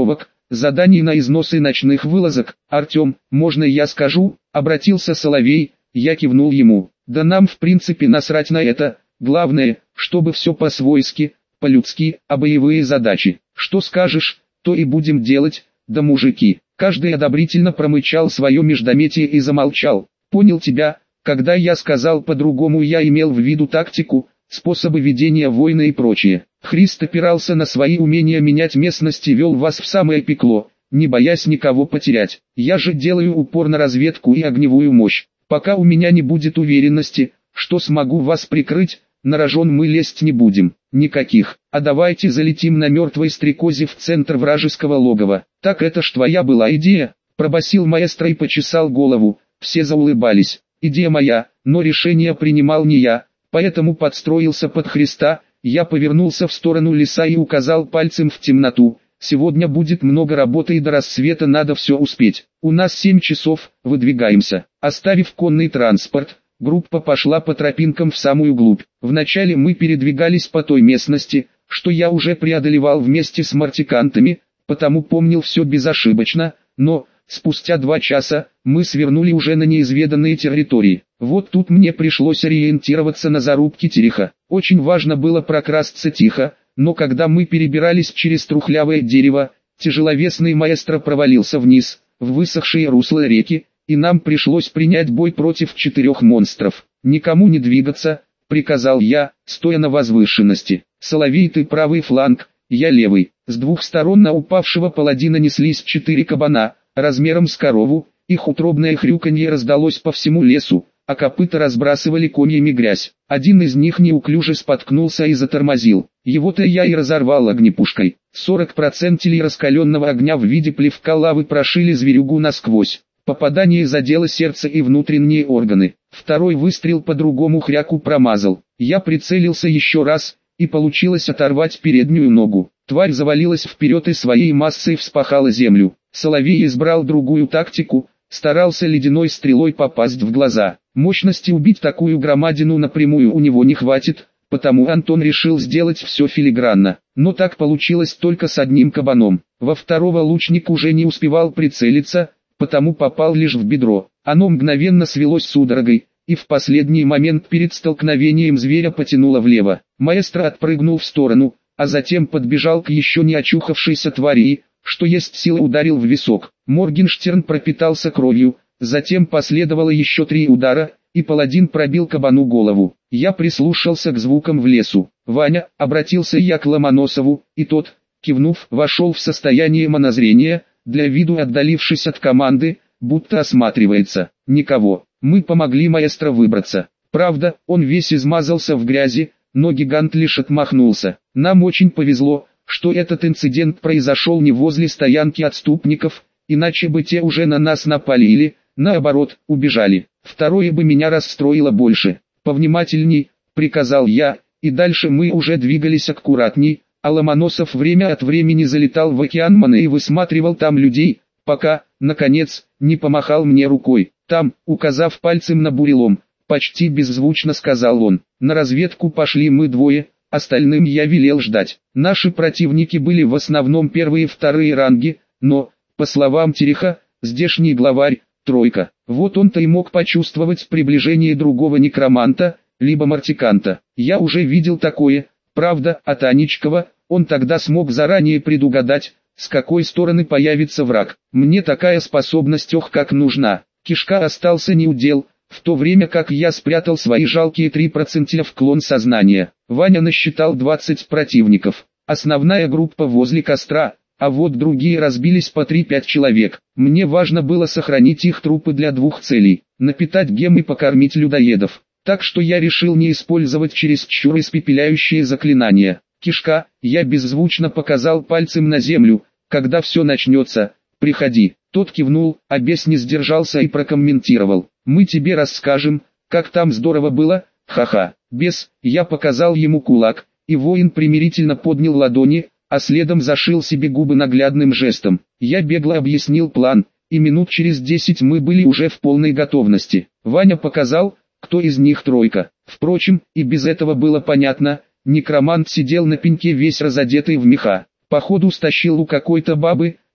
заданий на износы ночных вылазок. «Артем, можно я скажу?» — обратился Соловей. Я кивнул ему. «Да нам в принципе насрать на это, главное, чтобы все по-свойски, по-людски, а боевые задачи. Что скажешь, то и будем делать, да мужики». Каждый одобрительно промычал свое междометие и замолчал. «Понял тебя, когда я сказал по-другому, я имел в виду тактику, способы ведения войны и прочее. Христ опирался на свои умения менять местность и вел вас в самое пекло, не боясь никого потерять. Я же делаю упор на разведку и огневую мощь. Пока у меня не будет уверенности, что смогу вас прикрыть, на рожон мы лезть не будем. Никаких. А давайте залетим на мертвой стрекозе в центр вражеского логова». «Так это ж твоя была идея?» — пробасил маэстро и почесал голову. Все заулыбались. «Идея моя, но решение принимал не я, поэтому подстроился под Христа». Я повернулся в сторону леса и указал пальцем в темноту. «Сегодня будет много работы и до рассвета надо все успеть. У нас 7 часов, выдвигаемся». Оставив конный транспорт, группа пошла по тропинкам в самую глубь. Вначале мы передвигались по той местности, что я уже преодолевал вместе с мартикантами, потому помнил все безошибочно, но, спустя 2 часа, мы свернули уже на неизведанные территории. Вот тут мне пришлось ориентироваться на зарубки Тереха. Очень важно было прокрасться тихо, но когда мы перебирались через трухлявое дерево, тяжеловесный маэстро провалился вниз, в высохшие русла реки, и нам пришлось принять бой против 4 монстров. «Никому не двигаться», — приказал я, стоя на возвышенности. «Соловей, ты правый фланг, я левый». С 2 сторон на упавшего паладина неслись 4 кабана, размером с корову, их утробное хрюканье раздалось по всему лесу, а копыта разбрасывали комьями грязь. Один из них неуклюже споткнулся и затормозил. Его-то я и разорвал огнепушкой. 40% раскаленного огня в виде плевка лавы прошили зверюгу насквозь. Попадание задело сердце и внутренние органы. Второй выстрел по другому хряку промазал. Я прицелился еще раз, и получилось оторвать переднюю ногу. Тварь завалилась вперед и своей массой вспахала землю. Соловей избрал другую тактику, старался ледяной стрелой попасть в глаза. Мощности убить такую громадину напрямую у него не хватит, потому Антон решил сделать все филигранно. Но так получилось только с одним кабаном. Во второго лучник уже не успевал прицелиться, потому попал лишь в бедро. Оно мгновенно свелось судорогой, и в последний момент перед столкновением зверя потянуло влево. Маэстро отпрыгнул в сторону, а затем подбежал к еще не очухавшейся твари и, что есть силы, ударил в висок. Моргенштерн пропитался кровью, затем последовало еще 3 удара, и паладин пробил кабану голову. Я прислушался к звукам в лесу. «Ваня», — обратился я к Ломоносову, и тот, кивнув, вошел в состояние монозрения, для виду отдалившись от команды, будто осматривается. Никого. Мы помогли маэстро выбраться. Правда, он весь измазался в грязи, но гигант лишь отмахнулся. Нам очень повезло, что этот инцидент произошел не возле стоянки отступников, иначе бы те уже на нас напали или, наоборот, убежали. Второе бы меня расстроило больше. «Повнимательней», — приказал я, и дальше мы уже двигались аккуратней, а Ломоносов время от времени залетал в океан Маны и высматривал там людей, пока, наконец, не помахал мне рукой. «Там», указав пальцем на бурелом, почти беззвучно сказал он. На разведку пошли мы двое, остальным я велел ждать. Наши противники были в основном первые и вторые ранги, но, по словам Тереха, здешний главарь, тройка. Вот он-то и мог почувствовать приближение другого некроманта, либо мартиканта. Я уже видел такое, правда, от Аничкова, он тогда смог заранее предугадать, с какой стороны появится враг. Мне такая способность ох как нужна. Кишка остался неудел, в то время как я спрятал свои жалкие 3% в клон сознания. Ваня насчитал 20 противников. Основная группа возле костра, а вот другие разбились по 3-5 человек. Мне важно было сохранить их трупы для 2 целей: напитать гем и покормить людоедов. Так что я решил не использовать чересчур испепеляющие заклинания. «Кишка», я беззвучно показал пальцем на землю, «когда все начнется, приходи». Тот кивнул, а бес не сдержался и прокомментировал: «Мы тебе расскажем, как там здорово было, ха-ха». «Бес», я показал ему кулак, и воин примирительно поднял ладони, а следом зашил себе губы наглядным жестом. Я бегло объяснил план, и минут через 10 мы были уже в полной готовности. Ваня показал, кто из них тройка. Впрочем, и без этого было понятно, некромант сидел на пеньке весь разодетый в меха. Походу стащил у какой-то бабы,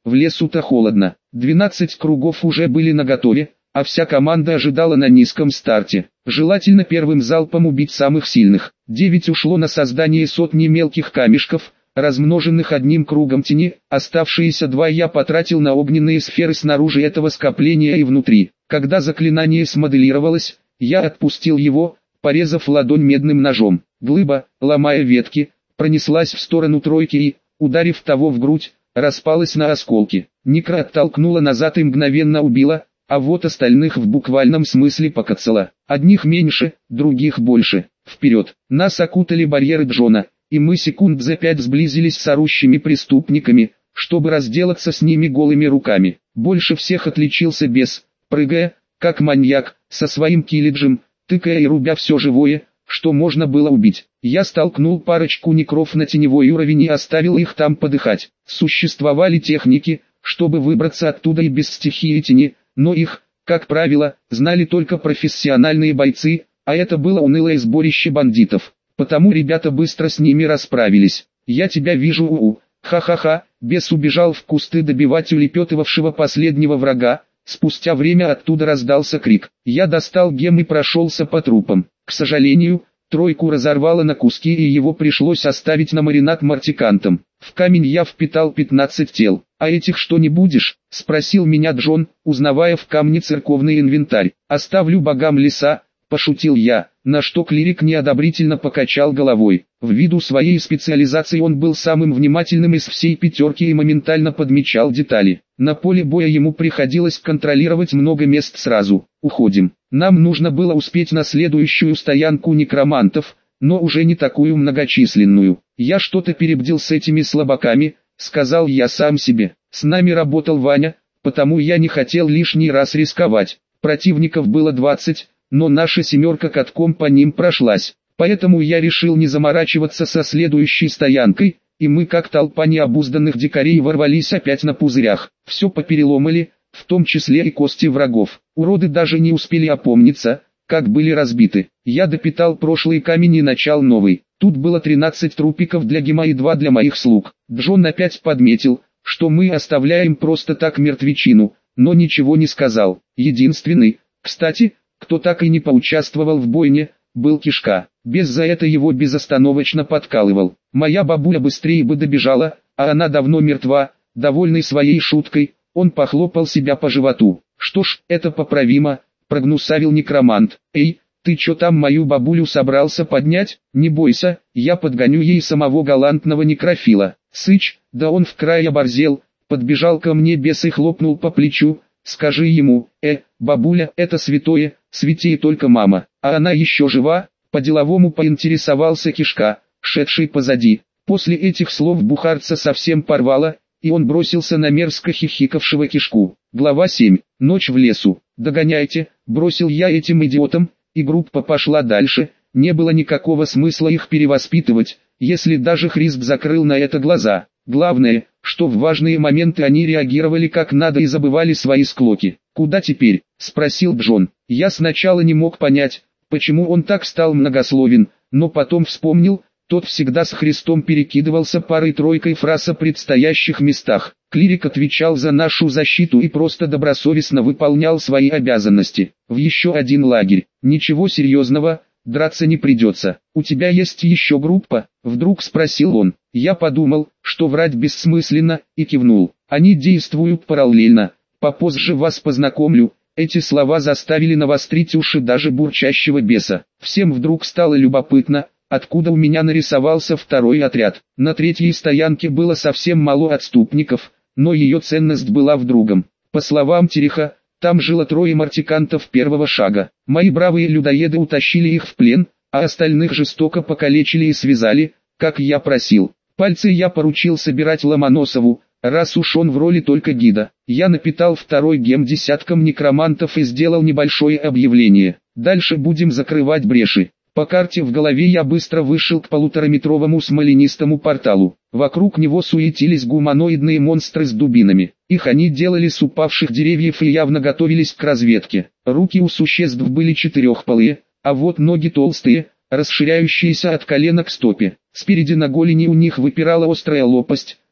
в лесу-то холодно. 12 кругов уже были наготове, а вся команда ожидала на низком старте. Желательно первым залпом убить самых сильных. 9 ушло на создание сотни мелких камешков, размноженных одним кругом тени, оставшиеся 2 я потратил на огненные сферы снаружи этого скопления и внутри. Когда заклинание смоделировалось, я отпустил его, порезав ладонь медным ножом. Глыба, ломая ветки, пронеслась в сторону тройки и, ударив того в грудь, распалась на осколки. Никра оттолкнула назад и мгновенно убила, а вот остальных в буквальном смысле покоцала. Одних меньше, других больше. Вперед! Нас окутали барьеры Джона, и мы секунд за 5 сблизились с орущими преступниками, чтобы разделаться с ними голыми руками. Больше всех отличился бес, прыгая, как маньяк, со своим килиджем, тыкая и рубя все живое, что можно было убить. Я столкнул парочку некров на теневой уровень и оставил их там подыхать. Существовали техники, чтобы выбраться оттуда и без стихии тени, но их, как правило, знали только профессиональные бойцы, а это было унылое сборище бандитов. Потому ребята быстро с ними расправились. «Я тебя вижу, уу, ха-ха-ха», бес убежал в кусты добивать улепетывавшего последнего врага. Спустя время оттуда раздался крик. Я достал гем и прошелся по трупам. К сожалению, тройку разорвало на куски и его пришлось оставить на маринад мартикантам. В камень я впитал 15 тел. «А этих что не будешь?» — спросил меня Джон, узнавая в камне церковный инвентарь. «Оставлю богам леса», — пошутил я, на что клирик неодобрительно покачал головой. Ввиду своей специализации он был самым внимательным из всей пятерки и моментально подмечал детали. На поле боя ему приходилось контролировать много мест сразу. «Уходим. Нам нужно было успеть на следующую стоянку некромантов, но уже не такую многочисленную. Я что-то перебдел с этими слабаками», — сказал я сам себе. «С нами работал Ваня, потому я не хотел лишний раз рисковать. Противников было 20, но наша семерка катком по ним прошлась. Поэтому я решил не заморачиваться со следующей стоянкой, и мы как толпа необузданных дикарей ворвались опять на пузырях. Все попереломали, в том числе и кости врагов. Уроды даже не успели опомниться, как были разбиты. Я допитал прошлый камень и начал новый. Тут было 13 трупиков для Гема и 2 для моих слуг. Джон опять подметил, что мы оставляем просто так мертвечину, но ничего не сказал. Единственный, кстати, кто так и не поучаствовал в бойне, был Кишка. Без за это его безостановочно подкалывал. Моя бабуля быстрее бы добежала, а она давно мертва. Довольный своей шуткой, он похлопал себя по животу. «Что ж, это поправимо», — прогнусавил некромант. «Эй, ты чё там мою бабулю собрался поднять? Не бойся, я подгоню ей самого галантного некрофила». Сыч, да он в край оборзел, подбежал ко мне бес и хлопнул по плечу. «Скажи ему, бабуля, это святое, святее только мама, а она еще жива?» По-деловому поинтересовался Кишка, шедший позади. После этих слов бухарца совсем порвало, и он бросился на мерзко хихикавшего Кишку. Глава 7. Ночь в лесу. «Догоняйте», — бросил я этим идиотам, и группа пошла дальше. Не было никакого смысла их перевоспитывать, если даже Христ закрыл на это глаза. Главное, что в важные моменты они реагировали как надо и забывали свои склоки. «Куда теперь?» — спросил Джон. Я сначала не мог понять, почему он так стал многословен, но потом вспомнил, тот всегда с Христом перекидывался парой-тройкой фраз о предстоящих местах. Клирик отвечал за нашу защиту и просто добросовестно выполнял свои обязанности. В еще один лагерь. Ничего серьезного, драться не придется. «У тебя есть еще группа?» — вдруг спросил он. Я подумал, что врать бессмысленно, и кивнул. «Они действуют параллельно. Попозже вас познакомлю». Эти слова заставили навострить уши даже бурчащего беса. Всем вдруг стало любопытно, откуда у меня нарисовался второй отряд. На третьей стоянке было совсем мало отступников, но ее ценность была в другом. По словам Тереха, там жило 3 мартикантов первого шага. Мои бравые людоеды утащили их в плен, а остальных жестоко покалечили и связали, как я просил. Пальцы я поручил собирать Ломоносову, раз уж он в роли только гида. Я напитал второй гем десяткам некромантов и сделал небольшое объявление. Дальше будем закрывать бреши. По карте в голове я быстро вышел к 1,5-метровому смоленистому порталу. Вокруг него суетились гуманоидные монстры с дубинами. Их они делали с упавших деревьев и явно готовились к разведке. Руки у существ были четырехпалые, а вот ноги толстые, расширяющиеся от колена к стопе. Спереди на голени у них выпирала острая лопасть,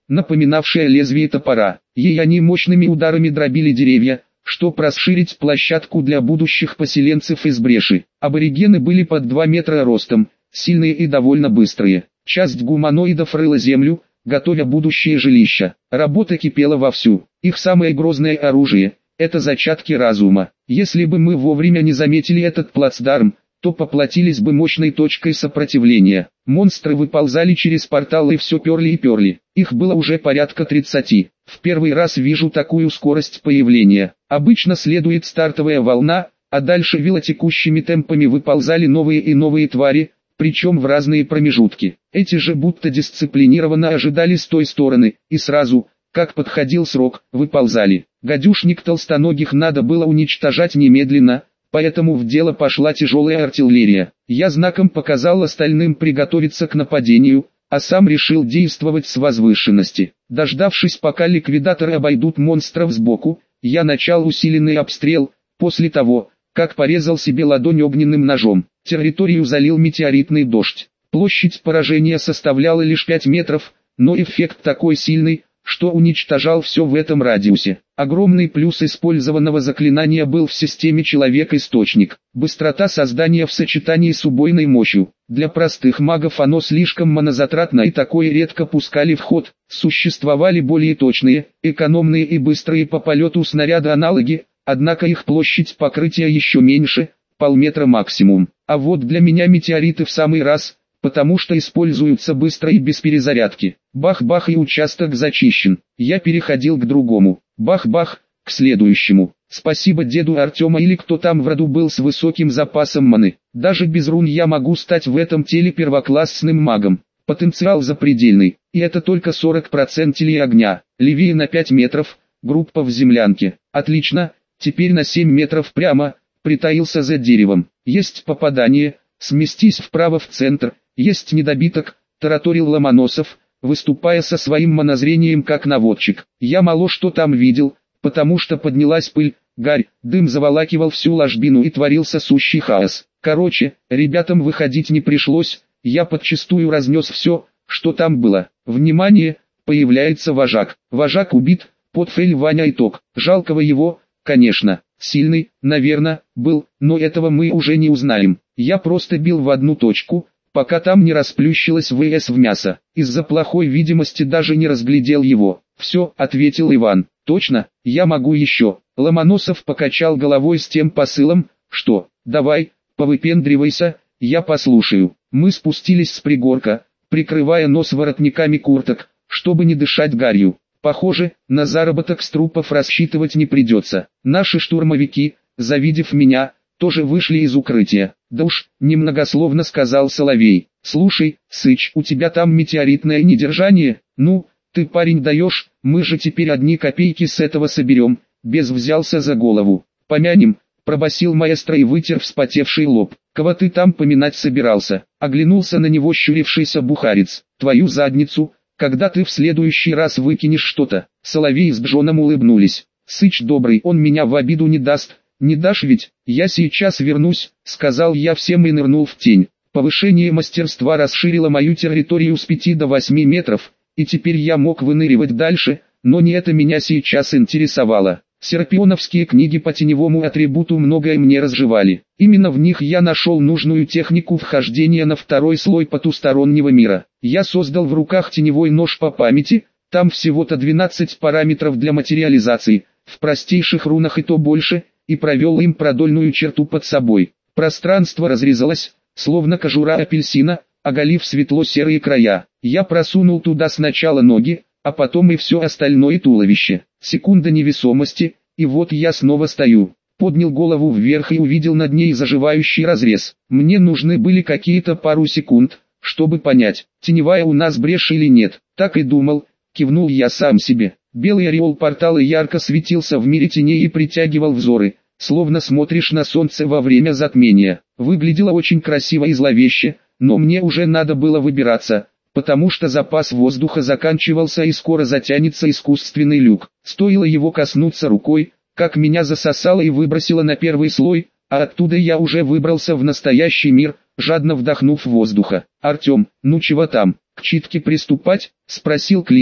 напоминавшая лезвие топора. Ей они мощными ударами дробили деревья, чтобы расширить площадку для будущих поселенцев из бреши. Аборигены были под 2 метра ростом, сильные и довольно быстрые. Часть гуманоидов рыла землю, готовя будущее жилище. Работа кипела вовсю. Их самое грозное оружие – это зачатки разума. Если бы мы вовремя не заметили этот плацдарм, то поплатились бы мощной точкой сопротивления. Монстры выползали через портал и все перли и перли. Их было уже порядка 30. В первый раз вижу такую скорость появления. Обычно следует стартовая волна, а дальше велотекущими темпами выползали новые и новые твари, причем в разные промежутки. Эти же будто дисциплинированно ожидали с той стороны, и сразу, как подходил срок, выползали. Гадюшник толстоногих надо было уничтожать немедленно, поэтому в дело пошла тяжелая артиллерия. Я знаком показал остальным приготовиться к нападению, а сам решил действовать с возвышенности. Дождавшись, пока ликвидаторы обойдут монстров сбоку, я начал усиленный обстрел, после того, как порезал себе ладонь огненным ножом. Территорию залил метеоритный дождь. Площадь поражения составляла лишь 5 метров, но эффект такой сильный, что уничтожал все в этом радиусе. Огромный плюс использованного заклинания был в системе Человек-Источник. Быстрота создания в сочетании с убойной мощью. Для простых магов оно слишком монозатратно и такое редко пускали в ход. Существовали более точные, экономные и быстрые по полету снаряда аналоги, однако их площадь покрытия еще меньше, полметра максимум. А вот для меня метеориты в самый раз, потому что используются быстро и без перезарядки. Бах-бах, и участок зачищен. Я переходил к другому. Бах-бах, к следующему. Спасибо деду Артема или кто там в роду был с высоким запасом маны. Даже без рун я могу стать в этом теле первоклассным магом. Потенциал запредельный. И это только 40% огня. Левее на 5 метров, группа в землянке. Отлично, теперь на 7 метров прямо, притаился за деревом. Есть попадание, сместись вправо в центр. Есть недобиток, тараторил Ломоносов, выступая со своим монозрением как наводчик. Я мало что там видел, потому что поднялась пыль, гарь, дым заволакивал всю ложбину и творился сущий хаос. Короче, ребятам выходить не пришлось, я подчистую разнес все, что там было. Внимание, появляется вожак. Вожак убит, подфель Ваня итог. Жалкого его, конечно, сильный, наверное, был, но этого мы уже не узнаем. Я просто бил в одну точку, пока там не расплющилось ВС в мясо. Из-за плохой видимости даже не разглядел его. «Все», — ответил Иван. «Точно, я могу еще». Ломоносов покачал головой с тем посылом, что «давай, повыпендривайся, я послушаю». Мы спустились с пригорка, прикрывая нос воротниками курток, чтобы не дышать гарью. Похоже, на заработок с трупов рассчитывать не придется. Наши штурмовики, завидев меня, тоже вышли из укрытия. «Да уж», — немногословно сказал Соловей. «Слушай, Сыч, у тебя там метеоритное недержание? Ну, ты, парень, даешь, мы же теперь одни копейки с этого соберем». Без взялся за голову. «Помянем», — пробасил маэстро и вытер вспотевший лоб. «Кого ты там поминать собирался?» Оглянулся на него щурившийся бухарец. «Твою задницу, когда ты в следующий раз выкинешь что-то». Соловей с Джоном улыбнулись. «Сыч добрый, он меня в обиду не даст». «Не дашь ведь? Я сейчас вернусь», — сказал я всем и нырнул в тень. Повышение мастерства расширило мою территорию с 5 до 8 метров, и теперь я мог выныривать дальше, но не это меня сейчас интересовало. Серпионовские книги по теневому атрибуту многое мне разжевали. Именно в них я нашел нужную технику вхождения на второй слой потустороннего мира. Я создал в руках теневой нож по памяти, там всего-то 12 параметров для материализации, в простейших рунах и то больше, и провел им продольную черту под собой. Пространство разрезалось, словно кожура апельсина, оголив светло-серые края. Я просунул туда сначала ноги, а потом и все остальное туловище. Секунда невесомости, и вот я снова стою. Поднял голову вверх и увидел над ней заживающий разрез. Мне нужны были какие-то пару секунд, чтобы понять, теневая у нас брешь или нет. Так и думал, кивнул я сам себе. Белый ореол портала ярко светился в мире теней и притягивал взоры, словно смотришь на солнце во время затмения. Выглядело очень красиво и зловеще, но мне уже надо было выбираться, потому что запас воздуха заканчивался и скоро затянется искусственный люк. Стоило его коснуться рукой, как меня засосало и выбросило на первый слой, а оттуда я уже выбрался в настоящий мир, жадно вдохнув воздуха. «Артем, ну чего там, к читке приступать?» — спросил клирик,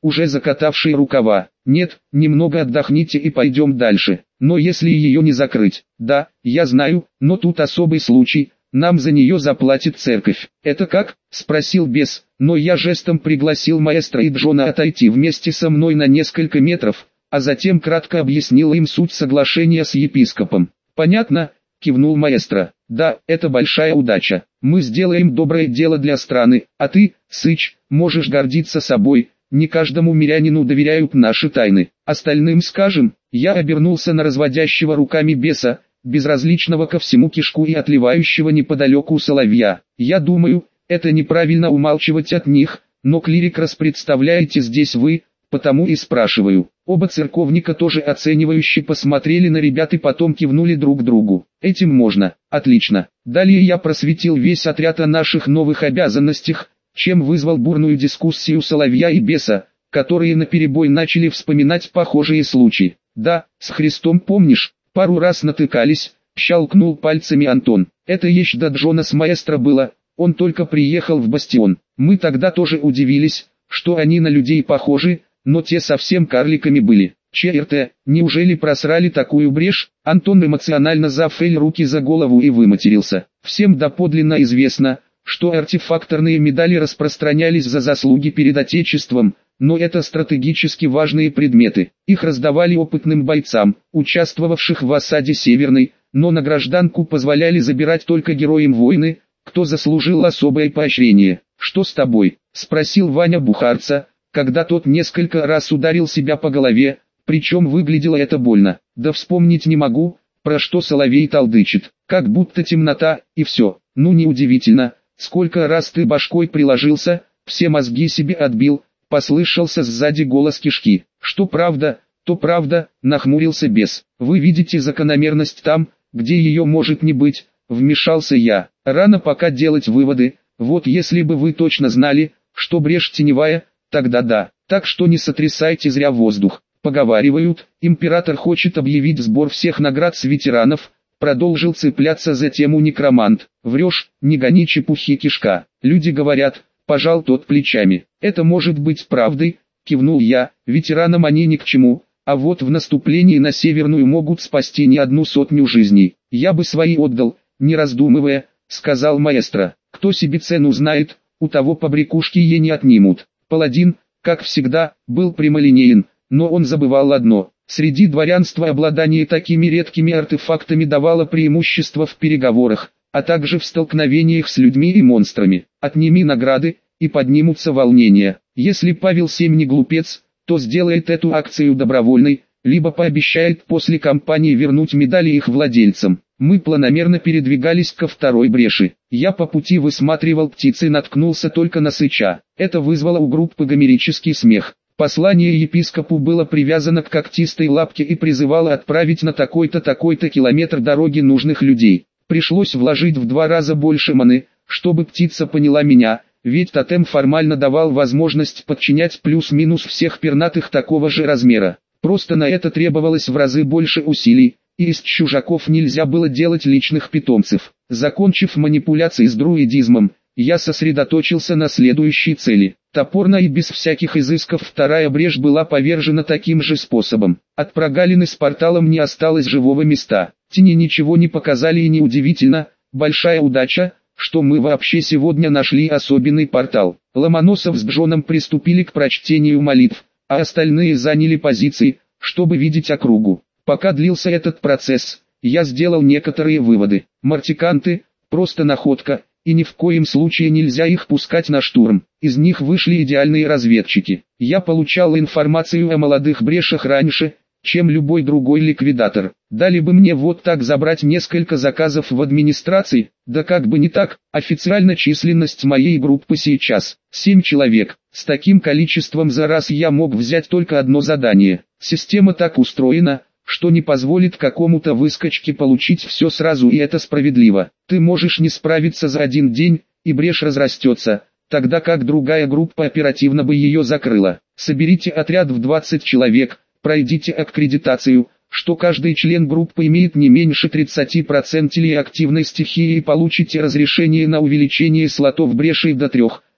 уже закатавший рукава. Нет, немного отдохните и пойдем дальше. Но если ее не закрыть? Да, я знаю, но тут особый случай. Нам за нее заплатит церковь. Это как? Спросил бес, но я жестом пригласил маэстро и Джона отойти вместе со мной на несколько метров, а затем кратко объяснил им суть соглашения с епископом. Понятно? Кивнул маэстро. Да, это большая удача. Мы сделаем доброе дело для страны, а ты, Сыч, можешь гордиться собой. Не каждому мирянину доверяют наши тайны. Остальным скажем. Я обернулся на разводящего руками беса, безразличного ко всему кишку и отливающего неподалеку соловья. Я думаю, это неправильно умалчивать от них, но клирикрос представляете здесь вы, потому и спрашиваю. Оба церковника тоже оценивающе посмотрели на ребят и потом кивнули друг другу. Этим можно. Отлично. Далее я просветил весь отряд о наших новых обязанностях, чем вызвал бурную дискуссию соловья и беса, которые наперебой начали вспоминать похожие случаи. Да, с Христом помнишь, пару раз натыкались, щелкнул пальцами Антон. Это еще до Джона с маэстро было, он только приехал в бастион. Мы тогда тоже удивились, что они на людей похожи, но те совсем карликами были. ЧРТ, неужели просрали такую брешь? Антон эмоционально зафейл руки за голову и выматерился. Всем доподлинно известно, что артефакторные медали распространялись за заслуги перед Отечеством, но это стратегически важные предметы. Их раздавали опытным бойцам, участвовавших в осаде Северной, но на гражданку позволяли забирать только героям войны, кто заслужил особое поощрение. «Что с тобой?» – спросил Ваня Бухарца, когда тот несколько раз ударил себя по голове, причем выглядело это больно. «Да вспомнить не могу, про что соловей толдычит, как будто темнота, и все. Ну неудивительно, сколько раз ты башкой приложился, все мозги себе отбил», – послышался сзади голос кишки. «Что правда, то правда», – нахмурился бес. «Вы видите закономерность там, где ее может не быть», – вмешался я. «Рано пока делать выводы, вот если бы вы точно знали, что брешь теневая, тогда да, так что не сотрясайте зря воздух. Поговаривают, император хочет объявить сбор всех наград с ветеранов», — продолжил цепляться за тему некромант. «Врешь, не гони чепухи, кишка. Люди говорят», — пожал тот плечами. «Это может быть правдой», — кивнул я, — «ветеранам они ни к чему, а вот в наступлении на Северную могут спасти не одну сотню жизней. Я бы свои отдал, не раздумывая», — сказал маэстро. «Кто себе цену знает, у того побрякушки ей не отнимут». Паладин, как всегда, был прямолинеен, но он забывал одно. Среди дворянства обладание такими редкими артефактами давало преимущество в переговорах, а также в столкновениях с людьми и монстрами. Отними награды, и поднимутся волнения. Если Павел Семь не глупец, то сделает эту акцию добровольной, либо пообещает после кампании вернуть медали их владельцам. Мы планомерно передвигались ко второй бреши. Я по пути высматривал птиц и наткнулся только на Сыча. Это вызвало у группы гомерический смех. Послание епископу было привязано к когтистой лапке и призывало отправить на такой-то километр дороги нужных людей. Пришлось вложить в 2 раза больше маны, чтобы птица поняла меня, ведь тотем формально давал возможность подчинять плюс-минус всех пернатых такого же размера. Просто на это требовалось в разы больше усилий, и из чужаков нельзя было делать личных питомцев. Закончив манипуляции с друидизмом, я сосредоточился на следующей цели. Топорно и без всяких изысков вторая брешь была повержена таким же способом. От прогалины с порталом не осталось живого места. Тени ничего не показали и неудивительно, большая удача, что мы вообще сегодня нашли особенный портал. Ломоносов с Джоном приступили к прочтению молитв, а остальные заняли позиции, чтобы видеть округу. Пока длился этот процесс, я сделал некоторые выводы. Мартиканты – просто находка, и ни в коем случае нельзя их пускать на штурм. Из них вышли идеальные разведчики. Я получал информацию о молодых брешах раньше, чем любой другой ликвидатор. Дали бы мне вот так забрать несколько заказов в администрации, да как бы не так, официально численность моей группы сейчас 7 человек. С таким количеством за раз я мог взять только одно задание. Система так устроена, что не позволит какому-то выскочке получить все сразу, и это справедливо. Ты можешь не справиться за один день, и брешь разрастется, тогда как другая группа оперативно бы ее закрыла. Соберите отряд в 20 человек, пройдите аккредитацию, что каждый член группы имеет не меньше 30% активной стихии, и получите разрешение на увеличение слотов брешей до 3,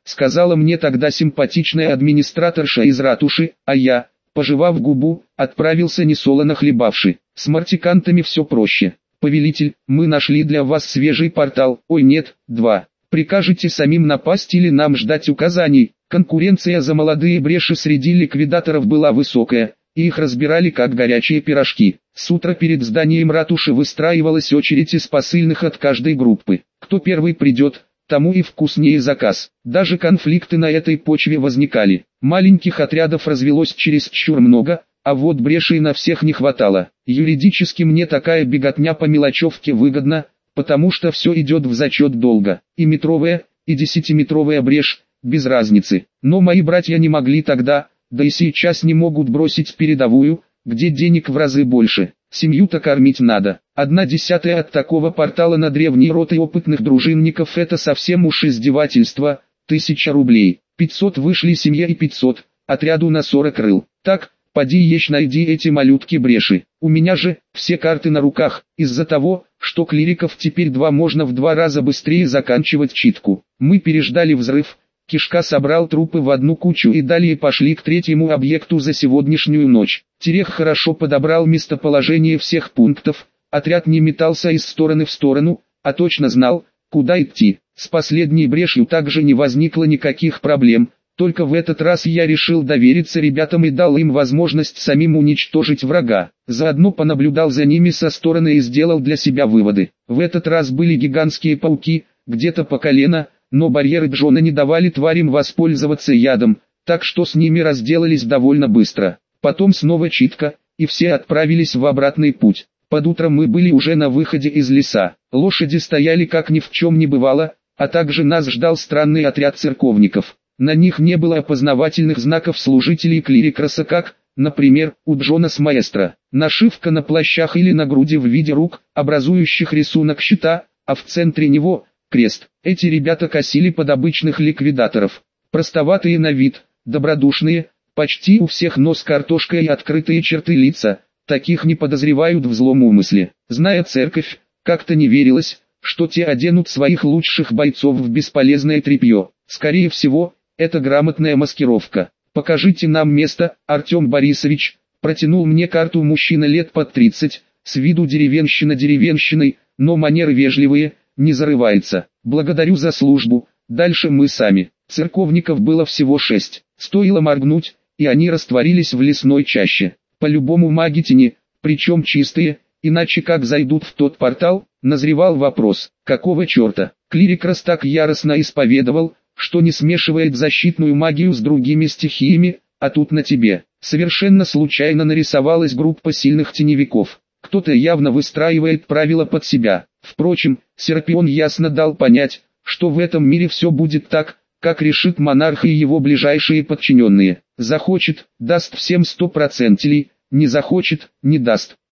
сказала мне тогда симпатичная администраторша из ратуши, а я, пожевав губу, отправился несолоно хлебавши. С мартикантами все проще. Повелитель, мы нашли для вас свежий портал, ой нет, два. Прикажете самим напасть или нам ждать указаний? Конкуренция за молодые бреши среди ликвидаторов была высокая, и их разбирали как горячие пирожки. С утра перед зданием ратуши выстраивалась очередь из посыльных от каждой группы. Кто первый придет, тому и вкуснее заказ. Даже конфликты на этой почве возникали. Маленьких отрядов развелось чересчур много, а вот брешей на всех не хватало. Юридически мне такая беготня по мелочевке выгодна, потому что все идет в зачет долго. И метровая, и десятиметровая брешь, без разницы. Но мои братья не могли тогда, да и сейчас не могут бросить передовую, где денег в разы больше. Семью-то кормить надо. 1/10 от такого портала на древней ротой опытных дружинников — это совсем уж издевательство. 1000 рублей. 500 вышли семье и 500, отряду на 40 рыл. Так, поди ешь найди эти малютки-бреши. У меня же, все карты на руках, из-за того, что клириков теперь можно в 2 раза быстрее заканчивать читку. Мы переждали взрыв. Кишка собрал трупы в одну кучу и далее пошли к третьему объекту за сегодняшнюю ночь. Терех хорошо подобрал местоположение всех пунктов, отряд не метался из стороны в сторону, а точно знал, куда идти. С последней брешью также не возникло никаких проблем, только в этот раз я решил довериться ребятам и дал им возможность самим уничтожить врага. Заодно понаблюдал за ними со стороны и сделал для себя выводы. В этот раз были гигантские пауки, где-то по колено, но барьеры Джона не давали тварям воспользоваться ядом, так что с ними разделались довольно быстро. Потом снова читка, и все отправились в обратный путь. Под утро мы были уже на выходе из леса. Лошади стояли как ни в чем не бывало, а также нас ждал странный отряд церковников. На них не было опознавательных знаков служителей клирикроса, как, например, у Джона с маэстро. Нашивка на плащах или на груди в виде рук, образующих рисунок щита, а в центре него — крест. Эти ребята косили под обычных ликвидаторов. Простоватые на вид, добродушные, почти у всех нос картошка и открытые черты лица, таких не подозревают в злом умысле. Зная церковь, как-то не верилось, что те оденут своих лучших бойцов в бесполезное тряпье. Скорее всего, это грамотная маскировка. «Покажите нам место, Артем Борисович», протянул мне карту мужчина лет под 30, с виду деревенщина деревенщиной, но манеры вежливые, не зарывается. «Благодарю за службу, дальше мы сами». Церковников было всего 6. Стоило моргнуть, и они растворились в лесной чаще. По-любому маги тени, причем чистые, иначе как зайдут в тот портал, назревал вопрос, какого черта. Клирикрос так яростно исповедовал, что не смешивает защитную магию с другими стихиями, а тут на тебе. Совершенно случайно нарисовалась группа сильных теневиков. Кто-то явно выстраивает правила под себя. Впрочем, Серапион ясно дал понять, что в этом мире все будет так, как решит монарх и его ближайшие подчиненные. Захочет, даст всем 100%, не захочет, не даст.